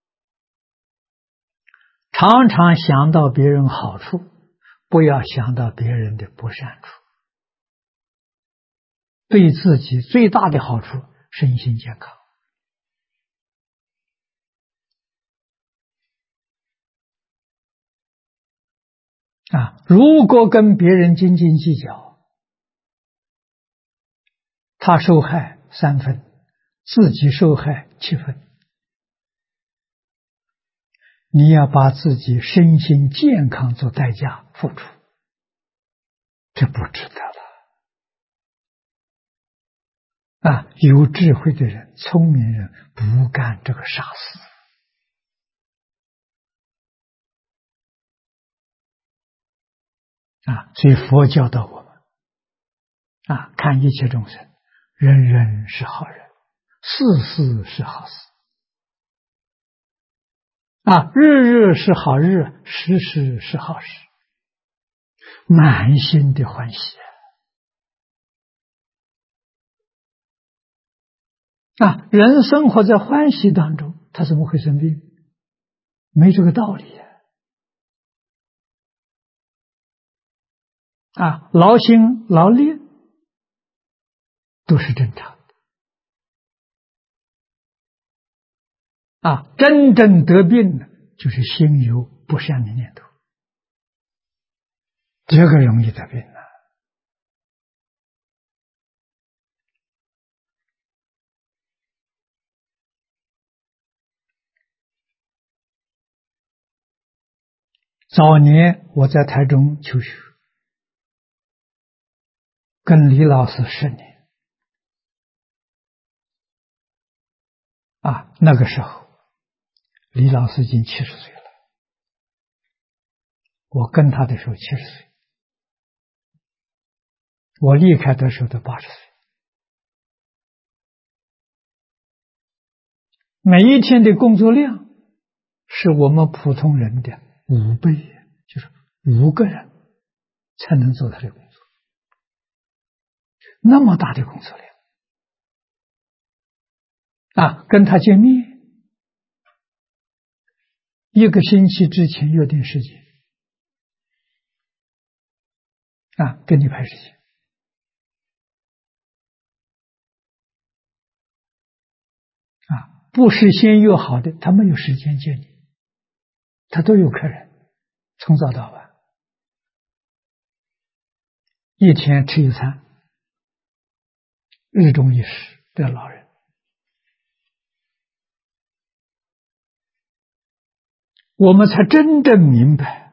常常想到别人好处，不要想到别人的不善处。对自己最大的好处，身心健康啊！如果跟别人斤斤计较，他受害3分，自己受害7分。你要把自己身心健康做代价付出，这不值得了啊！有智慧的人，聪明人不干这个傻事啊！所以佛教导我们啊，看一切众生，人人是好人，事事是好事啊，日日是好日，时时是好事，满心的欢喜啊！人生活在欢喜当中，他怎么会生病？没这个道理啊！劳心劳力都是正常的啊！真正得病呢，就是心有不善的念头，这个容易得病啊！早年我在台中求学，跟李老师10年啊，那个时候李老师已经70岁了，我跟他的时候70岁，我离开的时候都80岁。每一天的工作量是我们普通人的5倍，就是5个人才能做他的工作，那么大的工作量啊！跟他见面1个星期之前约定时间啊，跟你排时间啊，不是先约好的，他没有时间见你，他都有客人从早到晚，一天吃一餐，日中一食的老人，我们才真正明白，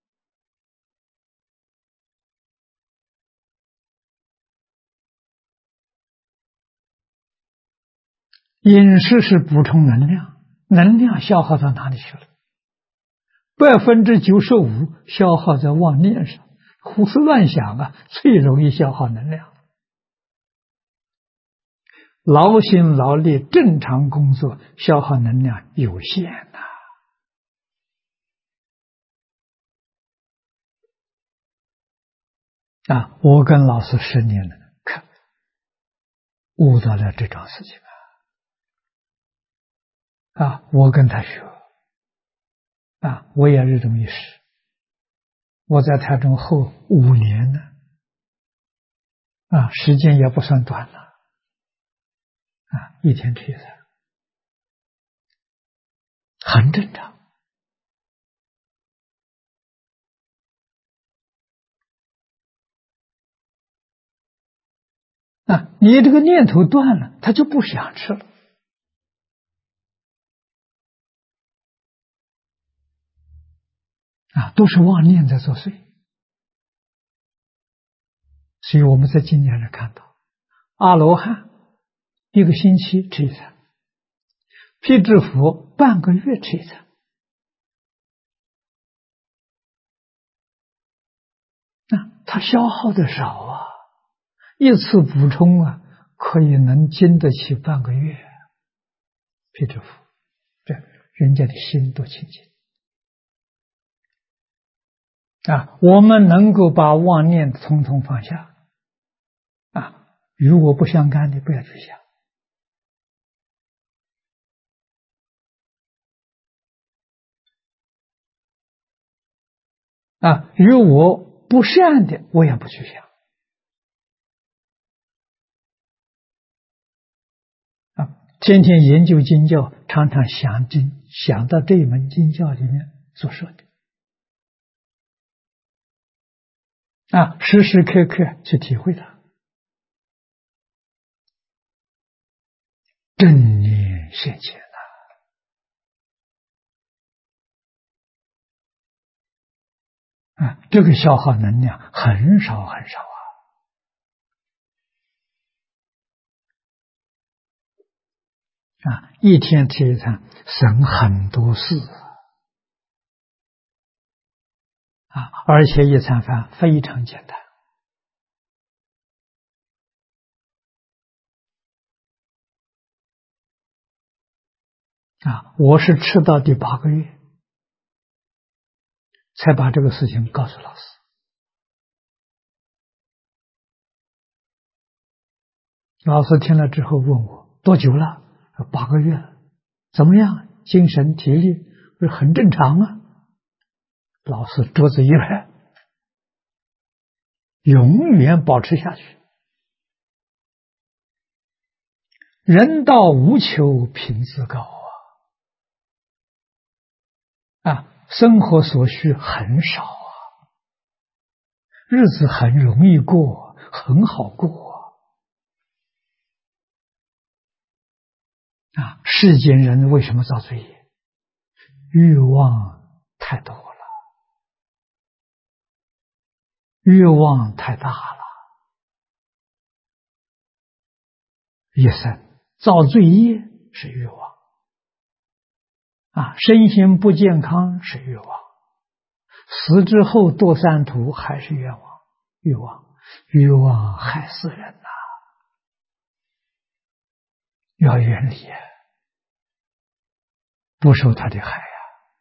饮食是补充能量，能量消耗到哪里去了？95%消耗在妄念上，胡思乱想啊，最容易消耗能量。劳心劳力正常工作，消耗能量有限我跟老师10年了，看悟到了这桩事情我跟他学我也日中一食，我在台中后5年呢时间也不算短了一天吃一餐，很正常你这个念头断了，他就不想吃了都是妄念在作祟。所以我们在经典上看到，阿罗汉1个星期吃一餐，辟支佛半个月吃一餐他消耗的少一次补充可以能经得起半个月。辟支佛，这人家的心多清净我们能够把妄念统统放下与我不相干的不要去想与我不善的我也不去想天天研究经教，常常想经，想到这一门经教里面所说的时时刻刻去体会它，正念现前这个消耗能量很少很少一天吃一餐，省很多事而且一餐饭非常简单我是吃到第8个月才把这个事情告诉老师。老师听了之后问我多久了？8个月了，怎么样？精神体力不是很正常老师桌子一拍，永远保持下去。人道无求，品质高生活所需很少日子很容易过，很好过世间人为什么造罪业？欲望太多了，欲望太大了，一生造罪业是欲望身心不健康是欲望，死之后堕三途还是欲望害死人要远离不受他的害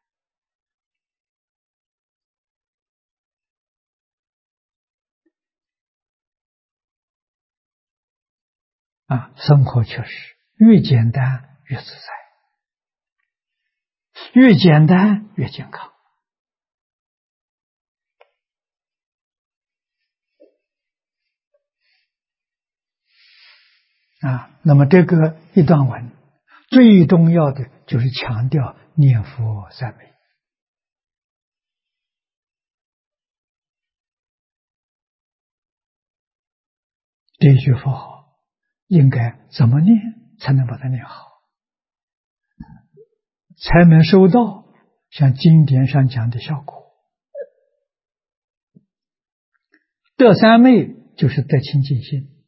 生活确实越简单越自在，越简单越健康那么这个一段文最重要的就是强调念佛赞美这一句佛号应该怎么念才能把它念好，才能收到像经典上讲的效果。得三昧就是得清净心，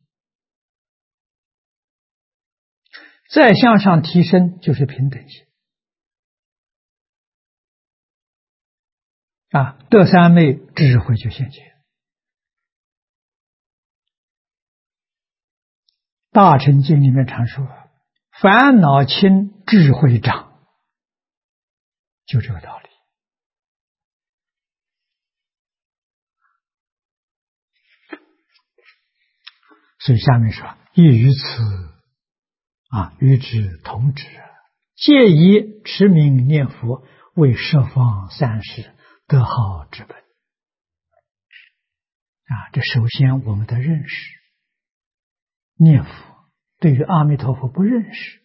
再向上提升就是平等心。得三昧，智慧就现前。大乘经里面常说，烦恼轻，智慧长，就这个道理。所以下面说，亦于此与之同旨，皆以持名念佛为十方三世得好之本。这首先我们的认识，念佛对于阿弥陀佛不认识，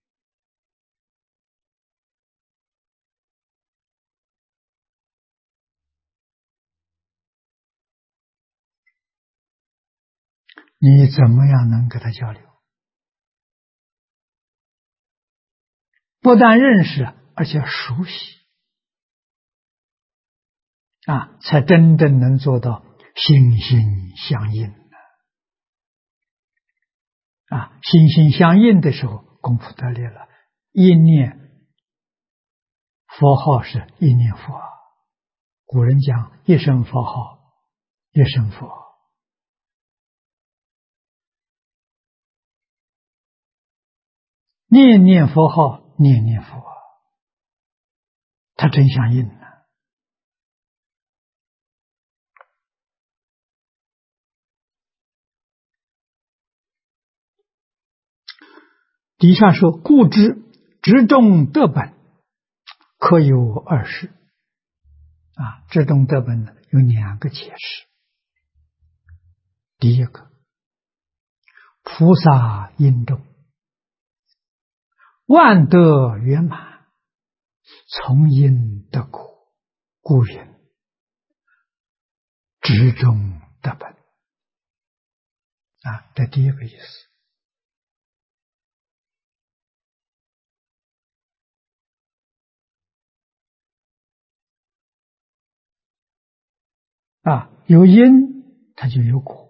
你怎么样能跟他交流？不但认识，而且熟悉才真正能做到心心相印。心心相印的时候，功夫得力了。一念佛号是一念佛，古人讲一声佛号一声佛。念念佛号念念佛，它真相应了。底下说，故知执中得本，可有二事。执中得本呢，有两个解释。第一个，菩萨因中，万德圆满，从因得果，故云执中得本。这第一个意思。有因它就有果。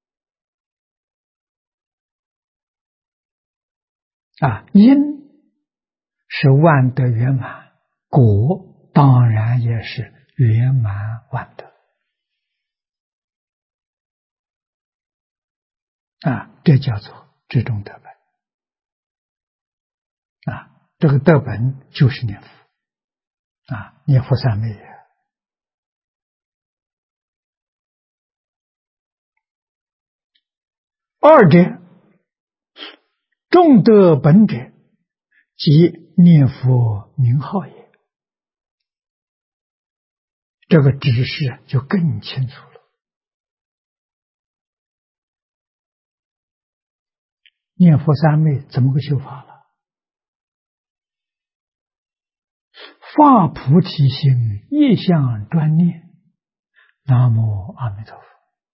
因是万德圆满，果当然也是圆满万德。这叫做执中得本。这个得本就是念佛。念佛三昧。二者，中得本者，即念佛名号也。这个指示就更清楚了。念佛三昧怎么个修法了？发菩提心，一向专念南无阿弥陀佛，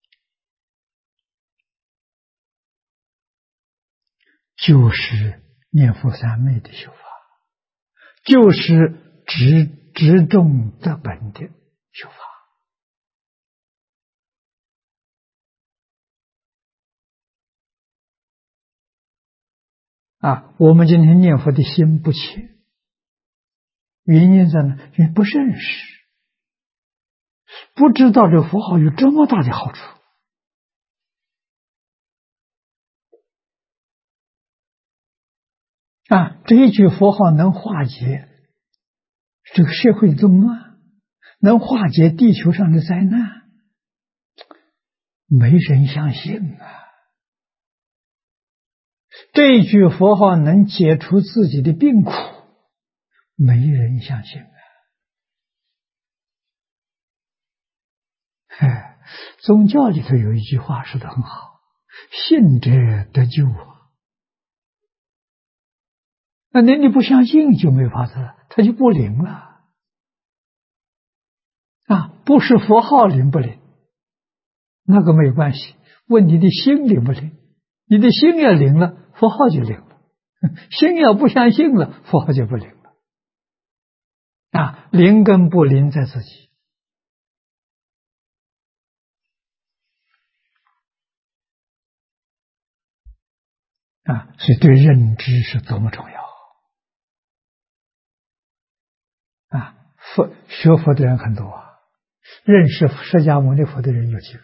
就是念佛三昧的修法，就是执中得本的修法。我们今天念佛的心不切，原因在呢？因为不认识，不知道这佛号有这么大的好处。这一句佛号能化解这个社会动乱，能化解地球上的灾难，没人相信这一句佛号能解除自己的病苦，没人相信宗教里头有一句话说得很好，信者得救你不相信就没法子，它就不灵了不是佛号灵不灵，那个没有关系， 问你的心灵不灵？你的心要灵了，佛号就灵了；心要不相信了，佛号就不灵了。灵跟不灵在自己。所以对认知是多么重要。学佛的人很多认识释迦牟尼佛的人有几个？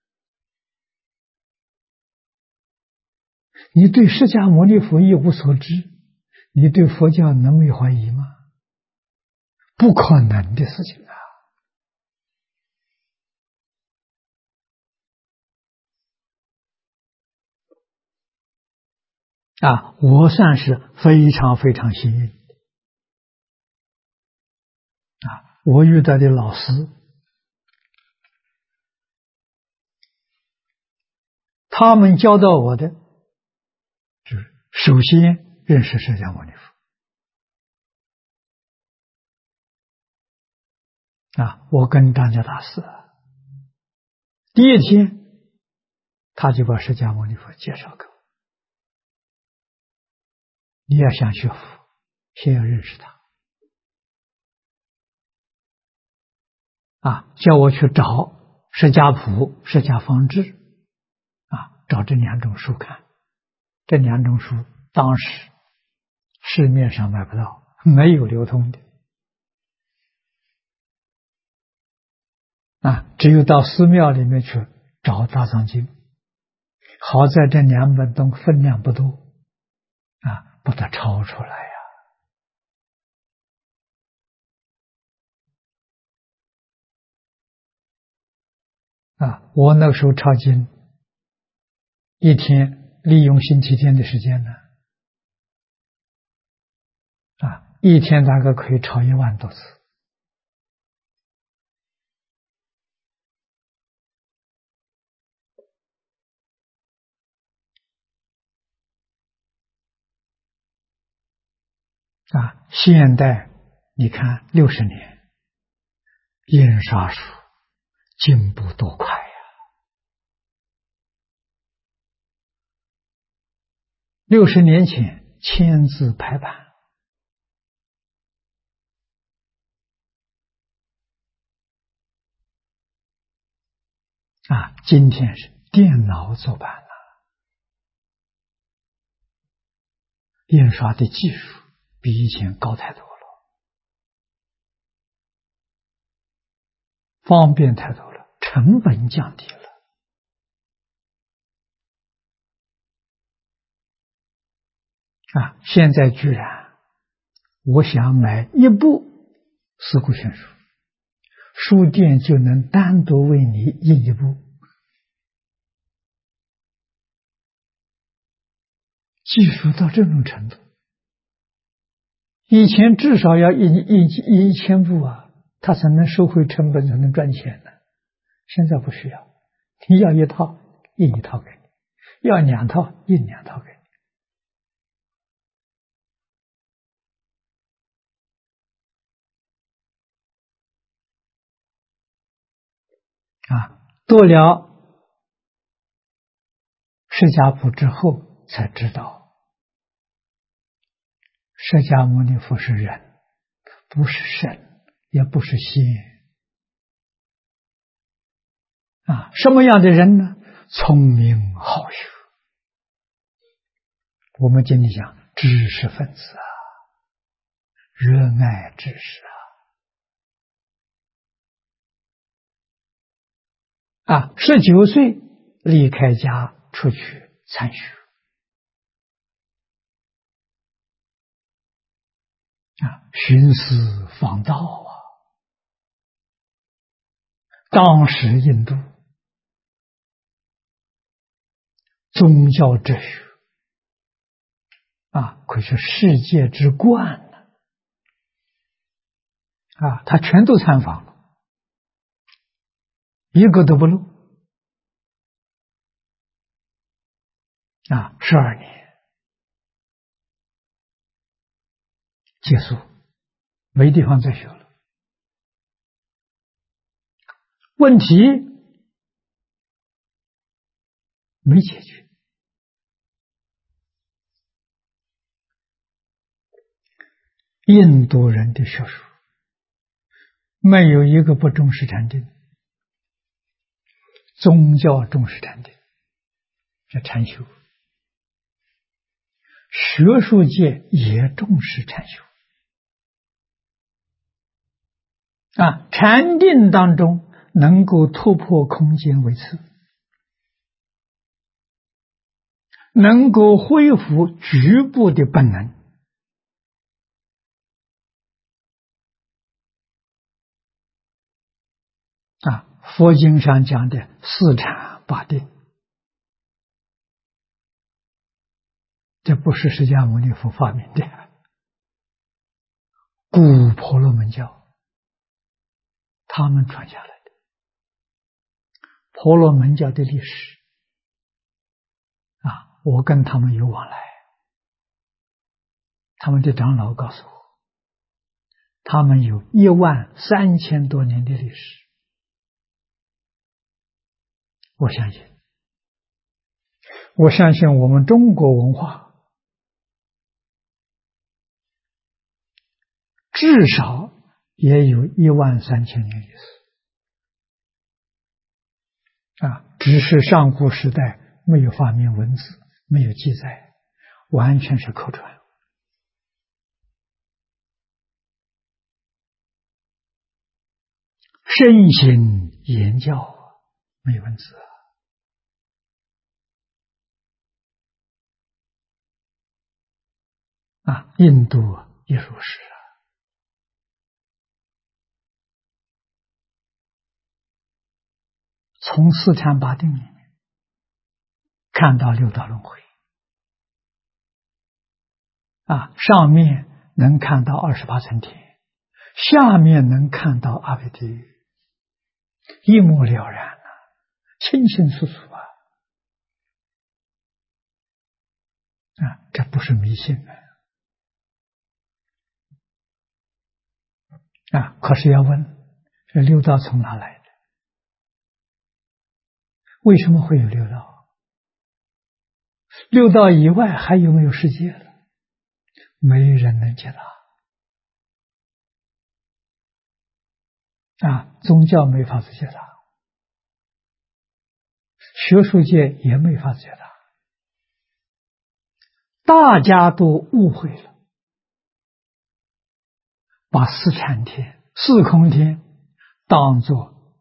你对释迦牟尼佛一无所知，你对佛教能没有怀疑吗？不可能的事情我算是非常非常幸运我遇到的老师，他们教导我的，就是首先认识释迦牟尼佛我跟张家大师第一天，他就把释迦牟尼佛介绍给我。你要想学佛，先要认识他叫我去找释迦谱、释迦方志找这两种书看。这两种书当时市面上买不到，没有流通的只有到寺庙里面去找大藏经。好在这两本都分量不多把它抄出来我那个时候抄经，一天利用星期天的时间呢一天大概可以抄1万多次现代你看60年，印刷术进步多快60年前签字排版今天是电脑做版了，印刷的技术比以前高太多了，方便太多了，成本降低了现在居然我想买一部四库全书，书店就能单独为你印一部，技术到这种程度。以前至少要印1000部他才能收回成本，才能赚钱呢。现在不需要，你要一套印一套给你，要2套印2套给你。读了释迦谱之后才知道，释迦牟尼佛是人，不是神，也不是仙什么样的人呢？聪明好学，我们今天讲知识分子热爱知识19岁离开家出去参学寻思访道当时印度宗教哲学可是世界之冠他全都参访了，一个都不漏12年结束，没地方再学了。问题没解决。印度人的学术没有一个不重视禅定，宗教重视禅定，这禅修；学术界也重视禅修。禅定当中能够突破空间维次，能够恢复局部的本能。佛经上讲的四禅八定，这不是释迦牟尼佛发明的，古婆罗门教他们传下来的。婆罗门教的历史我跟他们有往来，他们的长老告诉我，他们有13000多年的历史。我相信我们中国文化至少也有13000年历史只是上古时代没有发明文字，没有记载，完全是口传。深行言教没有文字印度也如是从四禅八定里面看到六道轮回上面能看到28层天，下面能看到阿鼻地狱，一目了然清清楚楚这不是迷信可是要问，这六道从哪来的？为什么会有六道？六道以外还有没有世界了？没人能解答宗教没法子解答，学术界也没法子解答，大家都误会了，把四禅天、四空天当作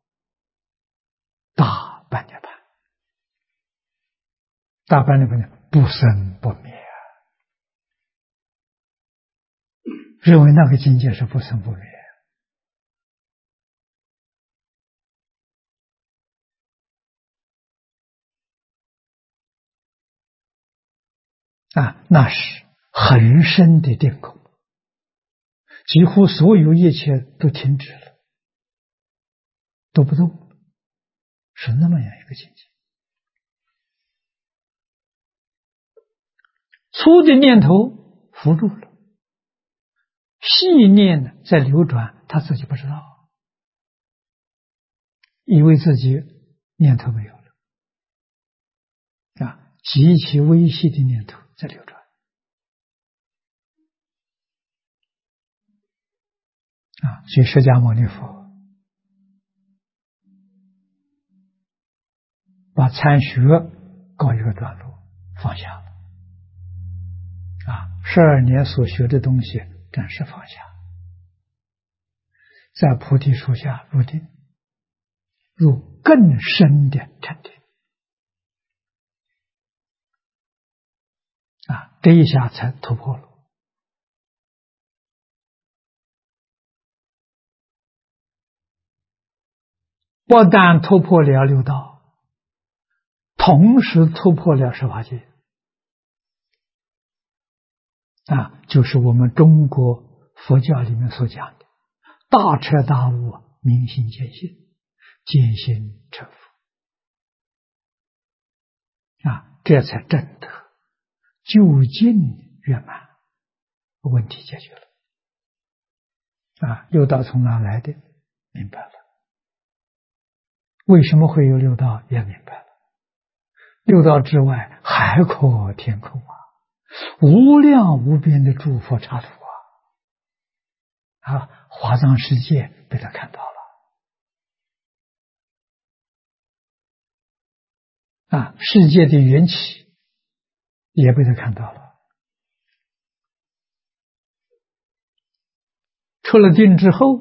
大般涅槃。大般涅槃不生不灭认为那个境界是不生不灭那是很深的定空，几乎所有一切都停止了，都不动，是那么样一个境界。粗的念头浮住了，细念在流转，他自己不知道，以为自己念头没有了极其微细的念头在流转所以释迦牟尼佛把参学告一个段落，放下了12年所学的东西暂时放下，在菩提树下入定，入更深的禅定这一下才突破了。不但突破了六道，同时突破了18界就是我们中国佛教里面所讲的大彻大悟，明心见性，见性成佛这才真的究竟圆满，问题解决了六道从哪来的？明白了。为什么会有六道？也明白了。 六道之外，海阔天空啊，无量无边的诸佛刹土华藏世界被他看到了世界的缘起也被他看到了。出了定之后，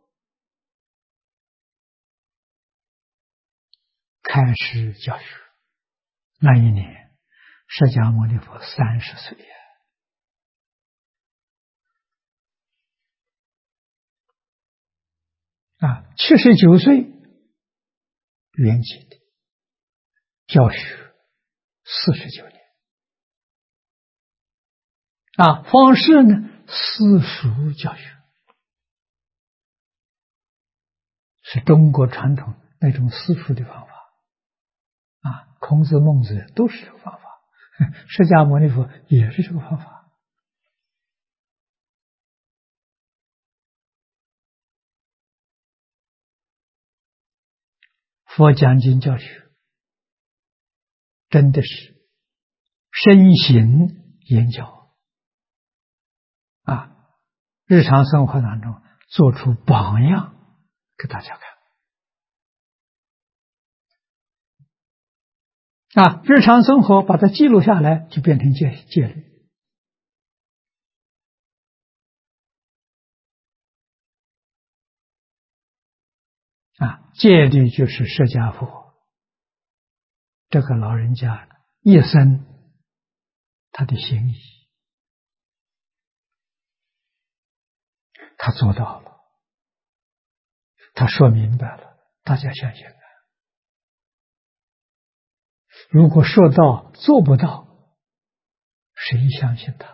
开始教学。那一年，释迦牟尼佛30岁79岁圆寂的，教学49年方式呢，私塾教学，是中国传统那种私塾的方法孔子、孟子都是这个方法，释迦牟尼佛也是这个方法。佛讲经教学真的是身行言教日常生活当中做出榜样给大家看日常生活把它记录下来，就变成戒律戒律就是释迦佛这个老人家一生他的心意，他做到了，他说明白了，大家相信如果说到做不到，谁相信他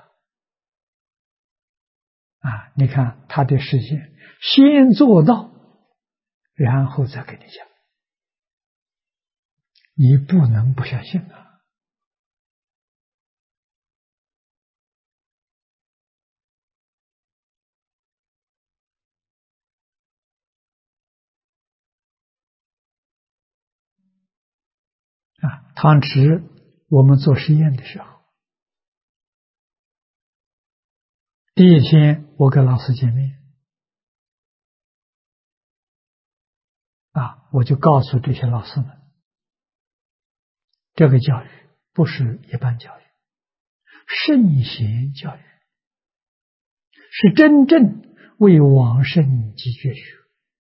你看他的实现，先做到，然后再给你讲，你不能不相信当时我们做实验的时候，第一天我跟老师见面我就告诉这些老师们，这个教育不是一般教育，圣贤教育，是真正为往生极觉学，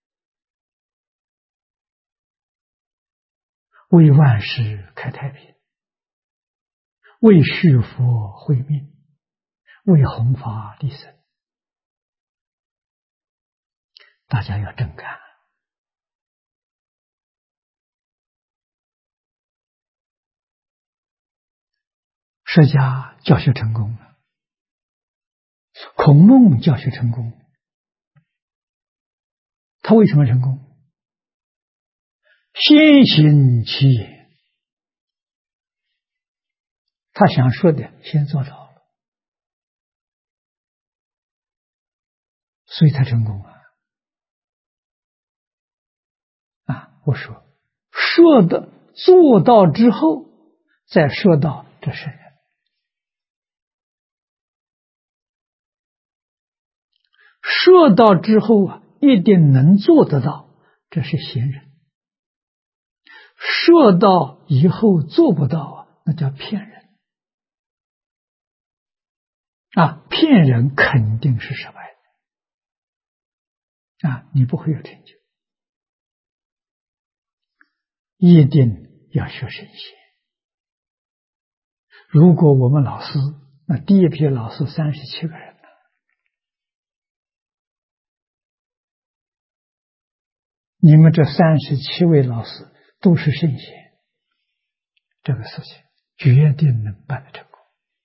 为万世开太平，为续佛慧命，为弘法利生，大家要真干。释迦教学成功了，孔孟教学成功，他为什么成功？先行其言，他想说的先做到了，所以才成功我说的做到之后，再说到这是人，说到之后一定能做得到，这是贤人。说到以后做不到那叫骗人骗人肯定是失败的你不会有成就。一定要学圣贤。如果我们老师，那第一批老师37个人了，你们这37位老师都是圣贤，这个事情决定能办得成功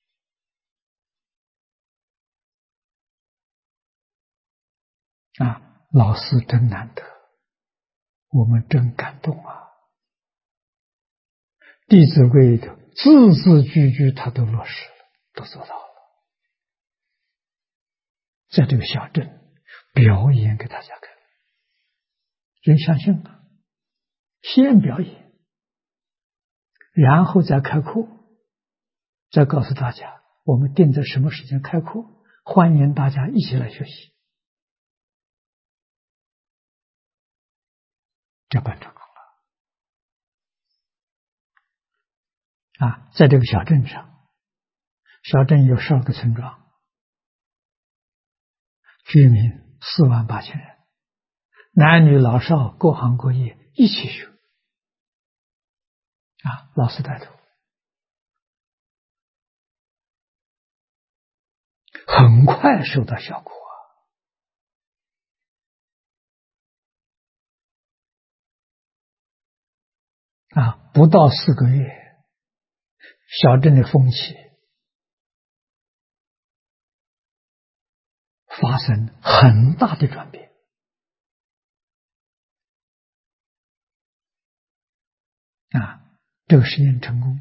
老师真难得，我们真感动弟子规里头字字句句他都落实了，都做到了，在这个小镇表演给大家看，人相信先表演， 然后再开课，再告诉大家我们定在什么时间开课，欢迎大家一起来学习。这办成功了啊！在这个小镇上，小镇有12个村庄，居民48000人，男女老少各行各业一起学啊！老师带头，很快收到效果啊！不到4个月，小镇的风气发生很大的转变啊！这个实验成功，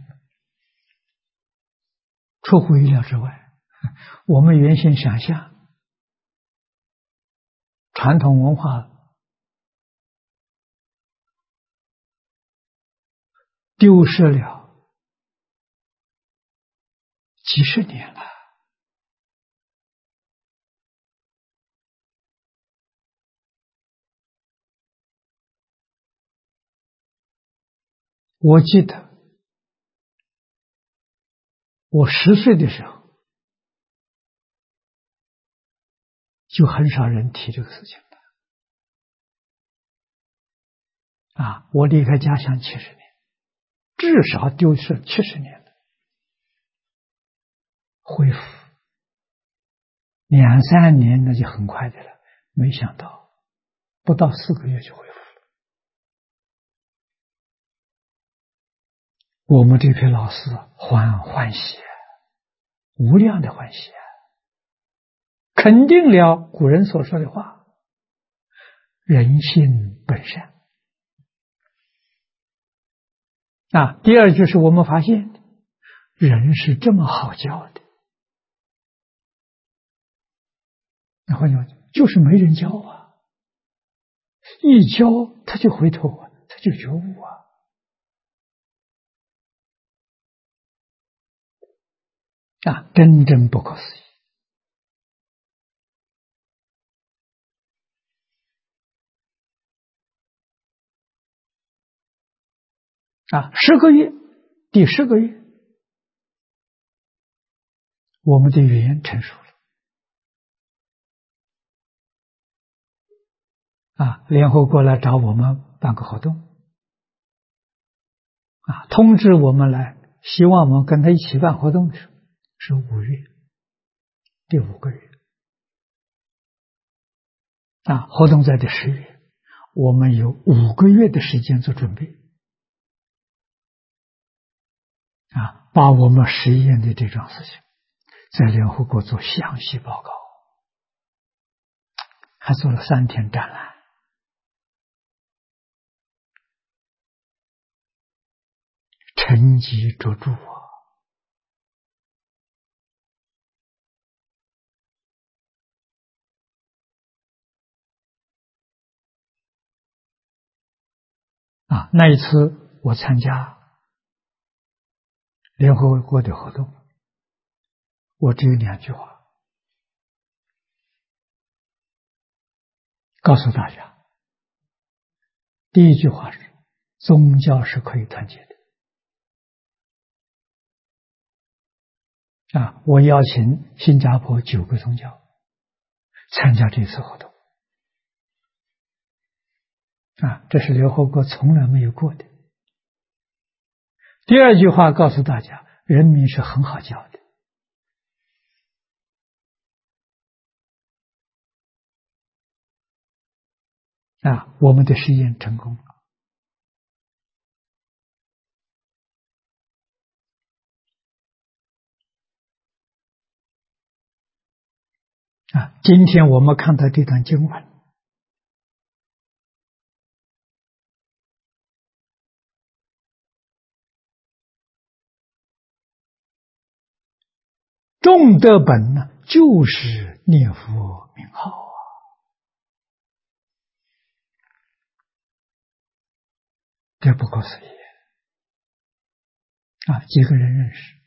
出乎意料之外。我们原先想象传统文化丢失了几十年了，我记得我10岁的时候，就很少人提这个事情了啊！我离开家乡70年，至少丢失70年了，恢复2、3年那就很快的了，没想到不到4个月就恢复了。我们这批老师欢喜，无量的欢喜，肯定了古人所说的话：人性本善啊。第二就是我们发现人是这么好教的，然后就是没人教啊，一教他就回头啊，他就觉悟啊，真正不可思议啊！10个月，第10个月，我们的语言成熟了啊！联合国来找我们办个活动啊，通知我们来，希望我们跟他一起办活动的时候是5月，第5个月啊，活动在这10月，我们有5个月的时间做准备啊，把我们实验的这桩事情在联合国做详细报告，还做了3天展览，成绩卓著啊！那一次我参加联合国的活动，我只有2句话告诉大家。第一句话是：宗教是可以团结的啊！我邀请新加坡9个宗教参加这次活动啊，这是联合国从来没有过的。第二句话告诉大家，人民是很好教的啊！我们的实验成功了啊！今天我们看到这段经文，重德本呢，就是念佛名号啊！这不可思议几个人认识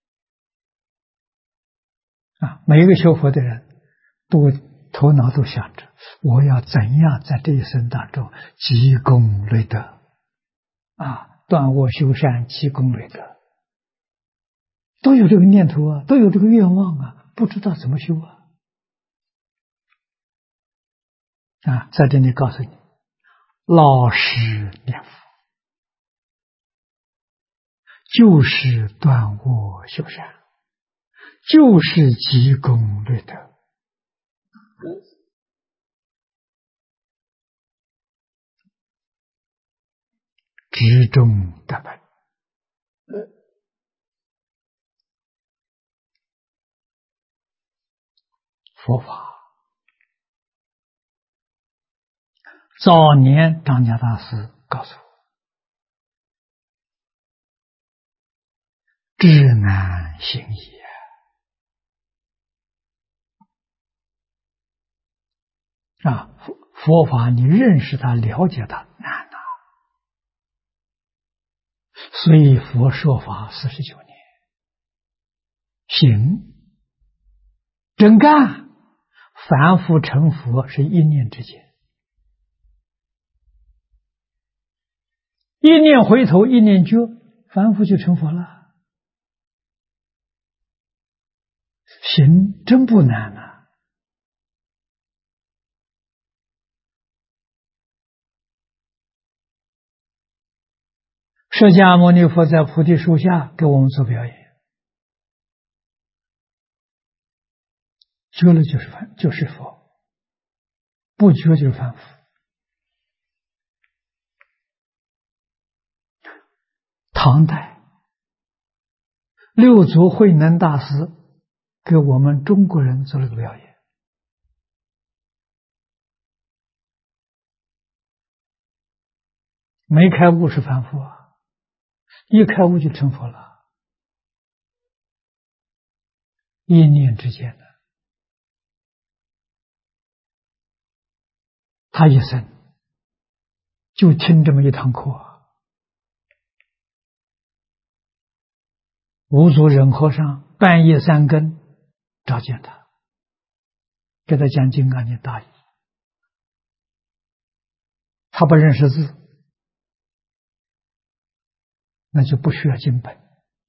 每一个学佛的人都头脑都想着，我要怎样在这一生当中积功累德断恶修善，积功累德，都有这个念头都有这个愿望不知道怎么修在这里告诉你，老实念佛就是断恶修善，就是积功累德，知中得本。佛法早年张家大师告诉我，至难行也佛法你认识它了解它难所以佛说法49年，行真干凡夫成佛是一念之间，一念回头一念觉，凡夫就成佛了。行真不难释迦牟尼佛在菩提树下给我们做表演，觉了就是佛，不觉就是凡夫。唐代六祖慧能大师给我们中国人做了个表演，没开悟是凡夫一开悟就成佛了，一念之间的。他一生就听这么一堂课五祖忍和尚半夜三更召见他，给他讲《金刚经》大义，他不认识字，那就不需要经本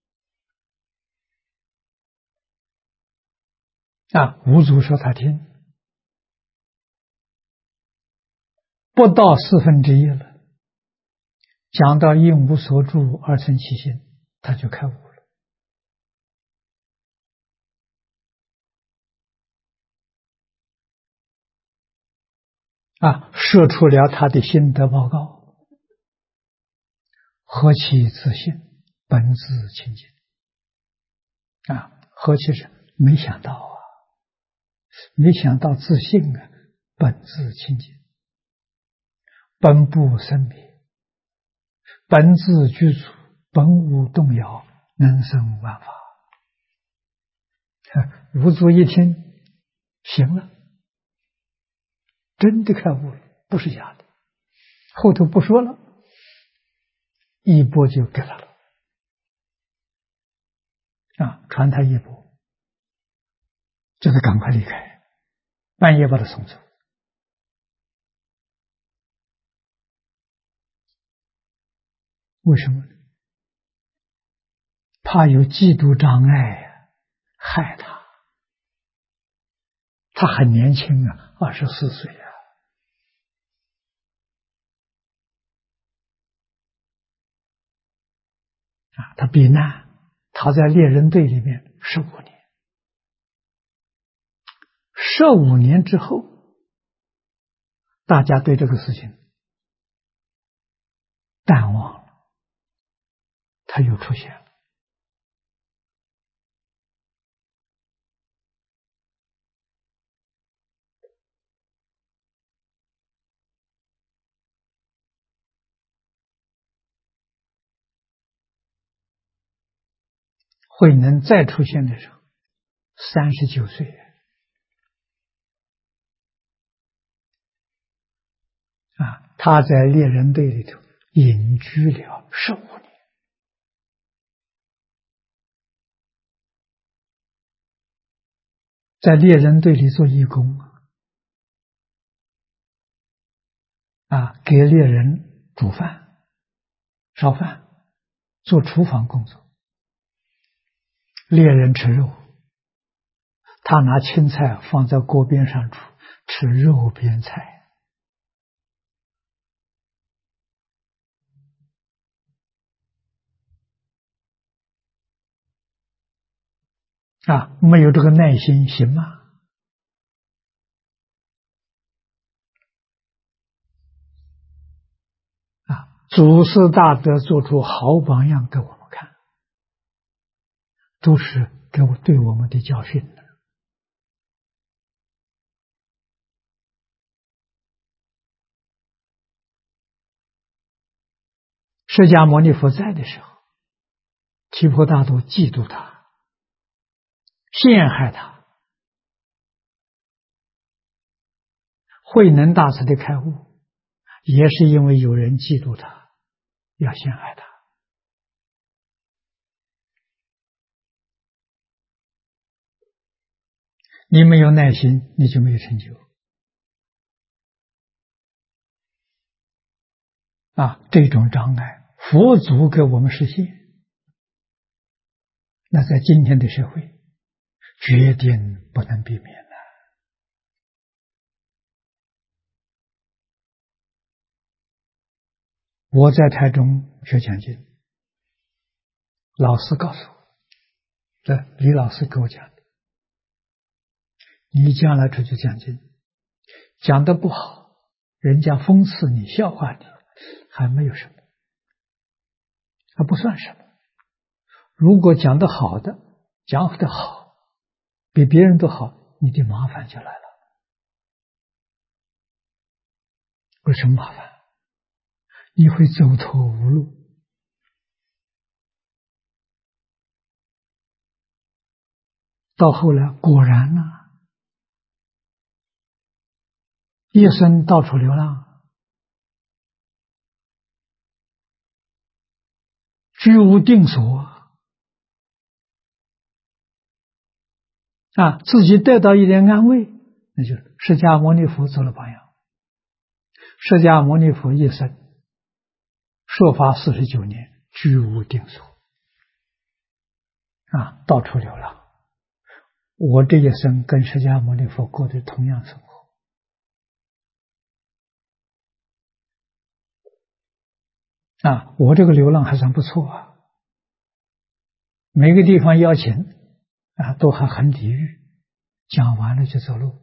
五祖说他听，不到1/4了，讲到应无所住而生其心，他就开悟了说出了他的心得报告，何其自信，本自清净何其是没想到没想到自信本自清净，本不生灭，本自具足，本无动摇，能生万法。五祖一听，行了，真的开悟了，不是假的，后头不说了，一钵就给他了传他一钵，叫他赶快离开，半夜把他送走。为什么呢？怕有嫉妒障碍害他。他很年轻24岁他避难，他在猎人队里面15年，15年之后，大家对这个事情淡忘了，他又出现了。慧能再出现的时候，39岁他在猎人队里头隐居了15年。 在猎人队里做义工给猎人煮饭、烧饭，做厨房工作。猎人吃肉，他拿青菜放在锅边上煮，吃肉边菜。没有这个耐心行吗？祖师大德做出好榜样给我们看，都是对我们的教训的。释迦牟尼佛在的时候，提婆达多嫉妒他，陷害他。慧能大师的开悟，也是因为有人嫉妒他，要陷害他。你没有耐心，你就没有成就。这种障碍，佛祖给我们实现，那在今天的社会，决定不能避免了。我在台中学讲经，老师告诉我，这李老师给我讲的，你将来出去讲经，讲得不好，人家讽刺你、笑话你，还没有什么，还不算什么。如果讲得好的，讲得好，比别人都好，你的麻烦就来了。为什么麻烦？你会走投无路。到后来果然一生到处流浪，居无定所自己得到一点安慰，那就是释迦牟尼佛做了榜样。释迦牟尼佛一生说法49年，居无定所到处流浪。我这一生跟释迦牟尼佛过的同样生活我这个流浪还算不错每个地方邀请都还很礼遇，讲完了就走路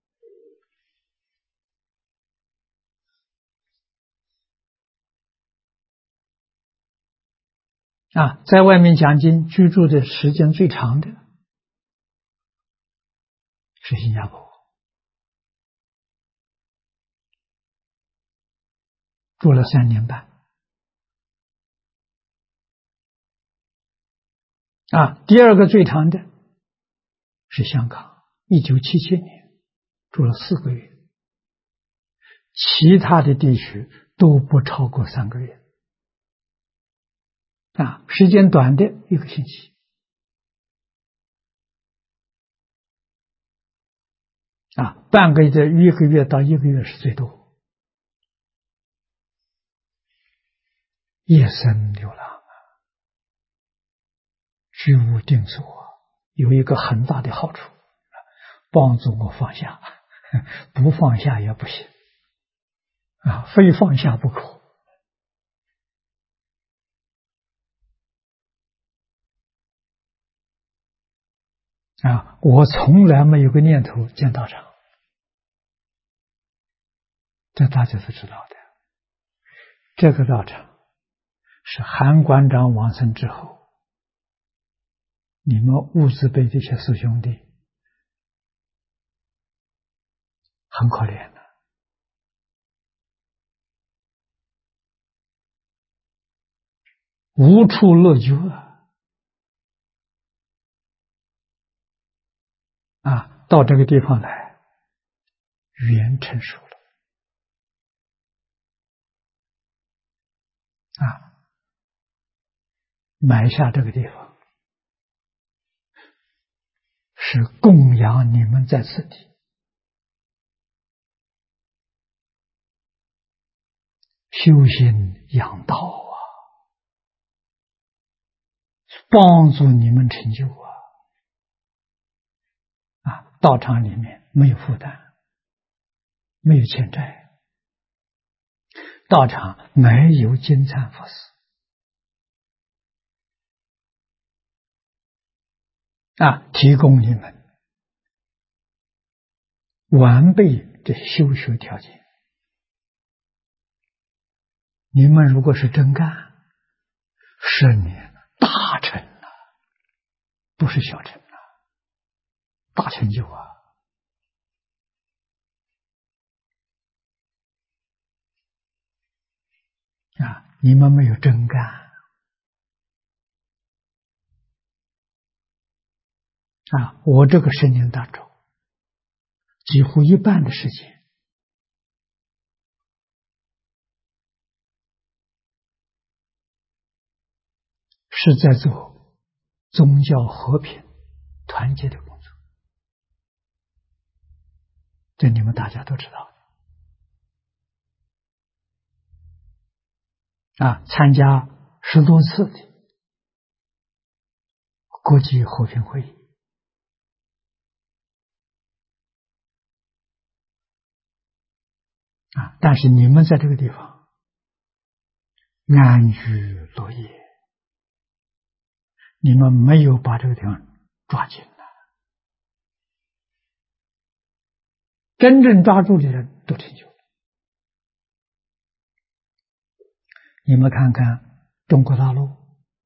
在外面讲经居住的时间最长的是新加坡，住了3年半第二个最长的是香港，1977年住了4个月，其他的地区都不超过3个月时间短的1个星期半个月、1个月到1个月是最多。夜深流浪居无定所有一个很大的好处，帮助我放下，不放下也不行非放下不可我从来没有个念头建道场，这大家都知道的。这个道场是韩馆长往生之后，你们物资辈这些师兄弟很可怜的无处落脚到这个地方来缘成熟了埋下这个地方是供养你们在此地，修行养道啊，帮助你们成就道场里面没有负担，没有欠债，道场没有金蝉佛寺提供你们完备的修学条件。你们如果是真干，10年大成了，不是小成了，大成就你们没有真干我这个10年当中，几乎一半的时间是在做宗教和平团结的工作，这你们大家都知道参加10多次的国际和平会议但是你们在这个地方安居乐业，你们没有把这个地方抓紧了。真正抓住的人都成就了。你们看看中国大陆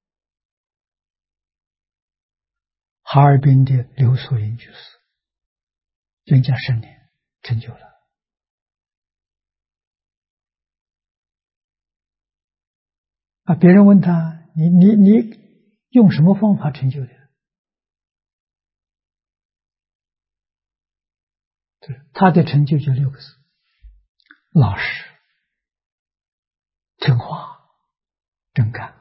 哈尔滨的刘素林居士，人家10年成就了。别人问他，你用什么方法成就的？他的成就就6个字：老实、听话、真干。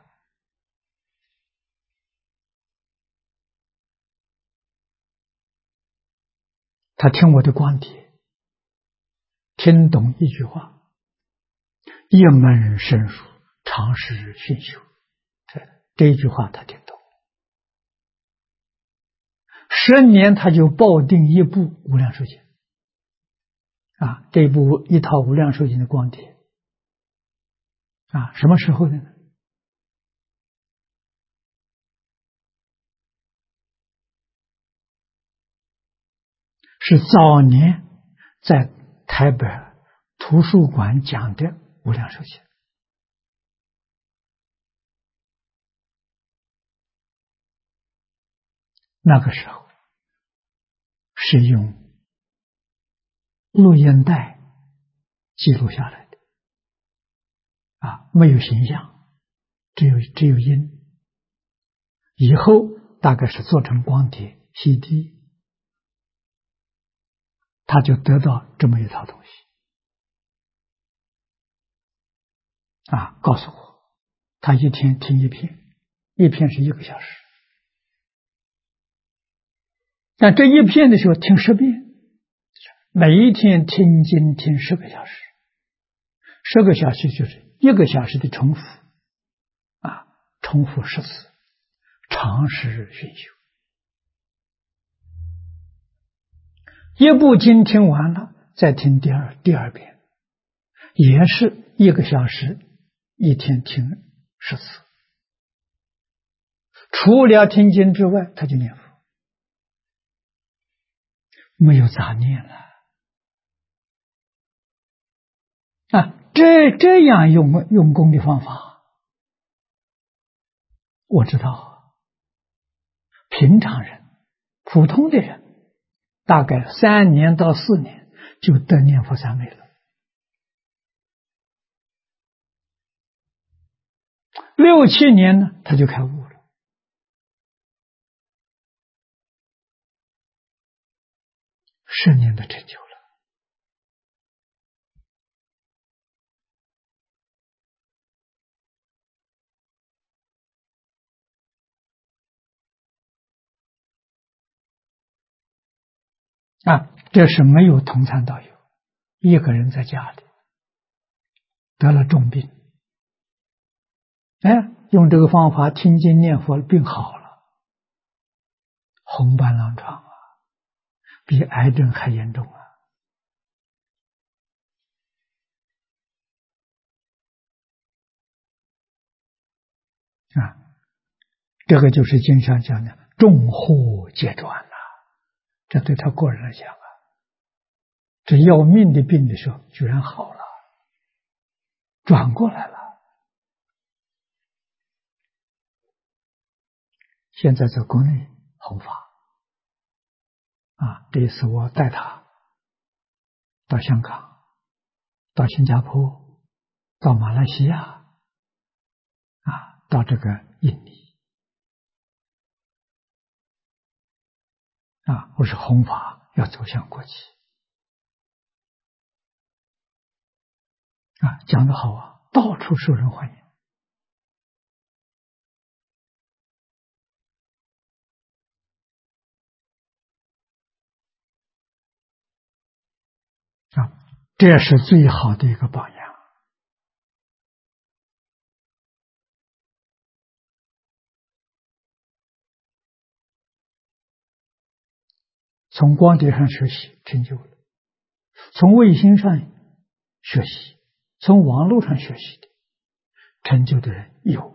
他听我的光碟，听懂一句话：一门深入，常识熏修。这一句话他听懂，10年他就抱定一部《无量寿经》这一套《无量寿经》的光碟什么时候的呢？是早年在台北图书馆讲的《无量寿经》。那个时候是用录音带记录下来的没有形象，只有音。以后大概是做成光碟 CD， 他就得到这么一套东西告诉我他一天听一篇，一篇是1个小时，但这一篇的时候听10遍，每一天听经听10个小时，10个小时就是1个小时的重复重复10次，常识熏修。一部经听完了，再听第二遍，也是1个小时，一天听10次。除了听经之外，他就念佛，没有杂念了这样用功的方法，我知道平常人普通的人大概3年到4年就得念佛三昧了，6、7年呢他就开悟了。10年的成就了。 这是没有同参道友，一个人在家里得了重病，用这个方法听经念佛，病好了，红斑狼疮比癌症还严重这个就是经上讲的重祸皆转这对他个人来讲这要命的病的时候居然好了，转过来了。现在在国内弘法这一次我带他到香港，到新加坡，到马来西亚到这个印尼我是弘法要走向国际讲得好到处受人欢迎这是最好的一个榜样。从光碟上学习成就了，从卫星上学习，从网络上学习的成就的人有。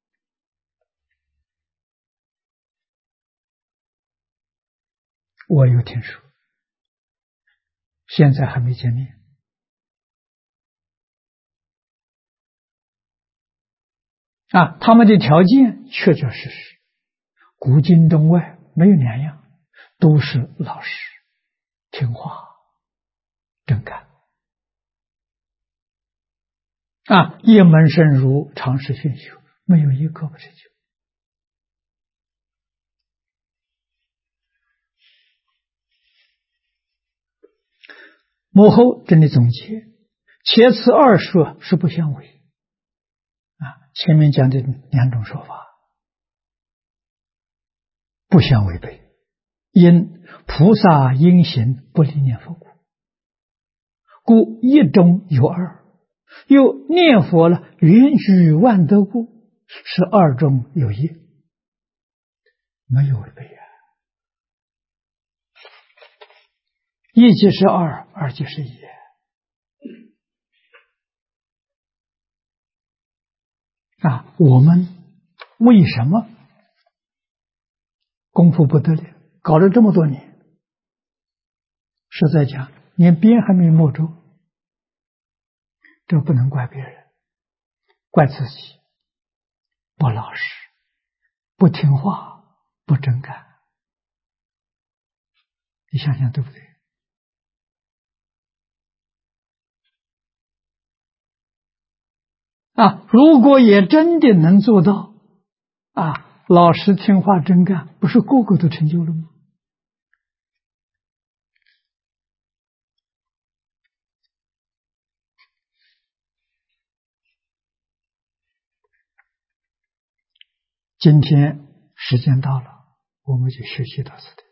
我有听说，现在还没见面他们的条件确确实实古今中外没有两样，都是老实听话真干一门深入，常识熏修，没有一个不成就。幕后这里总结，切此二说是不相违前面讲的两种说法不相违背，因菩萨因行不离念佛故一中有二，又念佛了允许万德故，是二中有一，没有违背一即是二，二即是一我们为什么功夫不得了，搞了这么多年，实在讲连边还没摸着，这不能怪别人，怪自己不老实，不听话，不真干。你想想对不对如果也真的能做到老实听话真干，不是个个都成就了吗？今天时间到了，我们就学习到此地。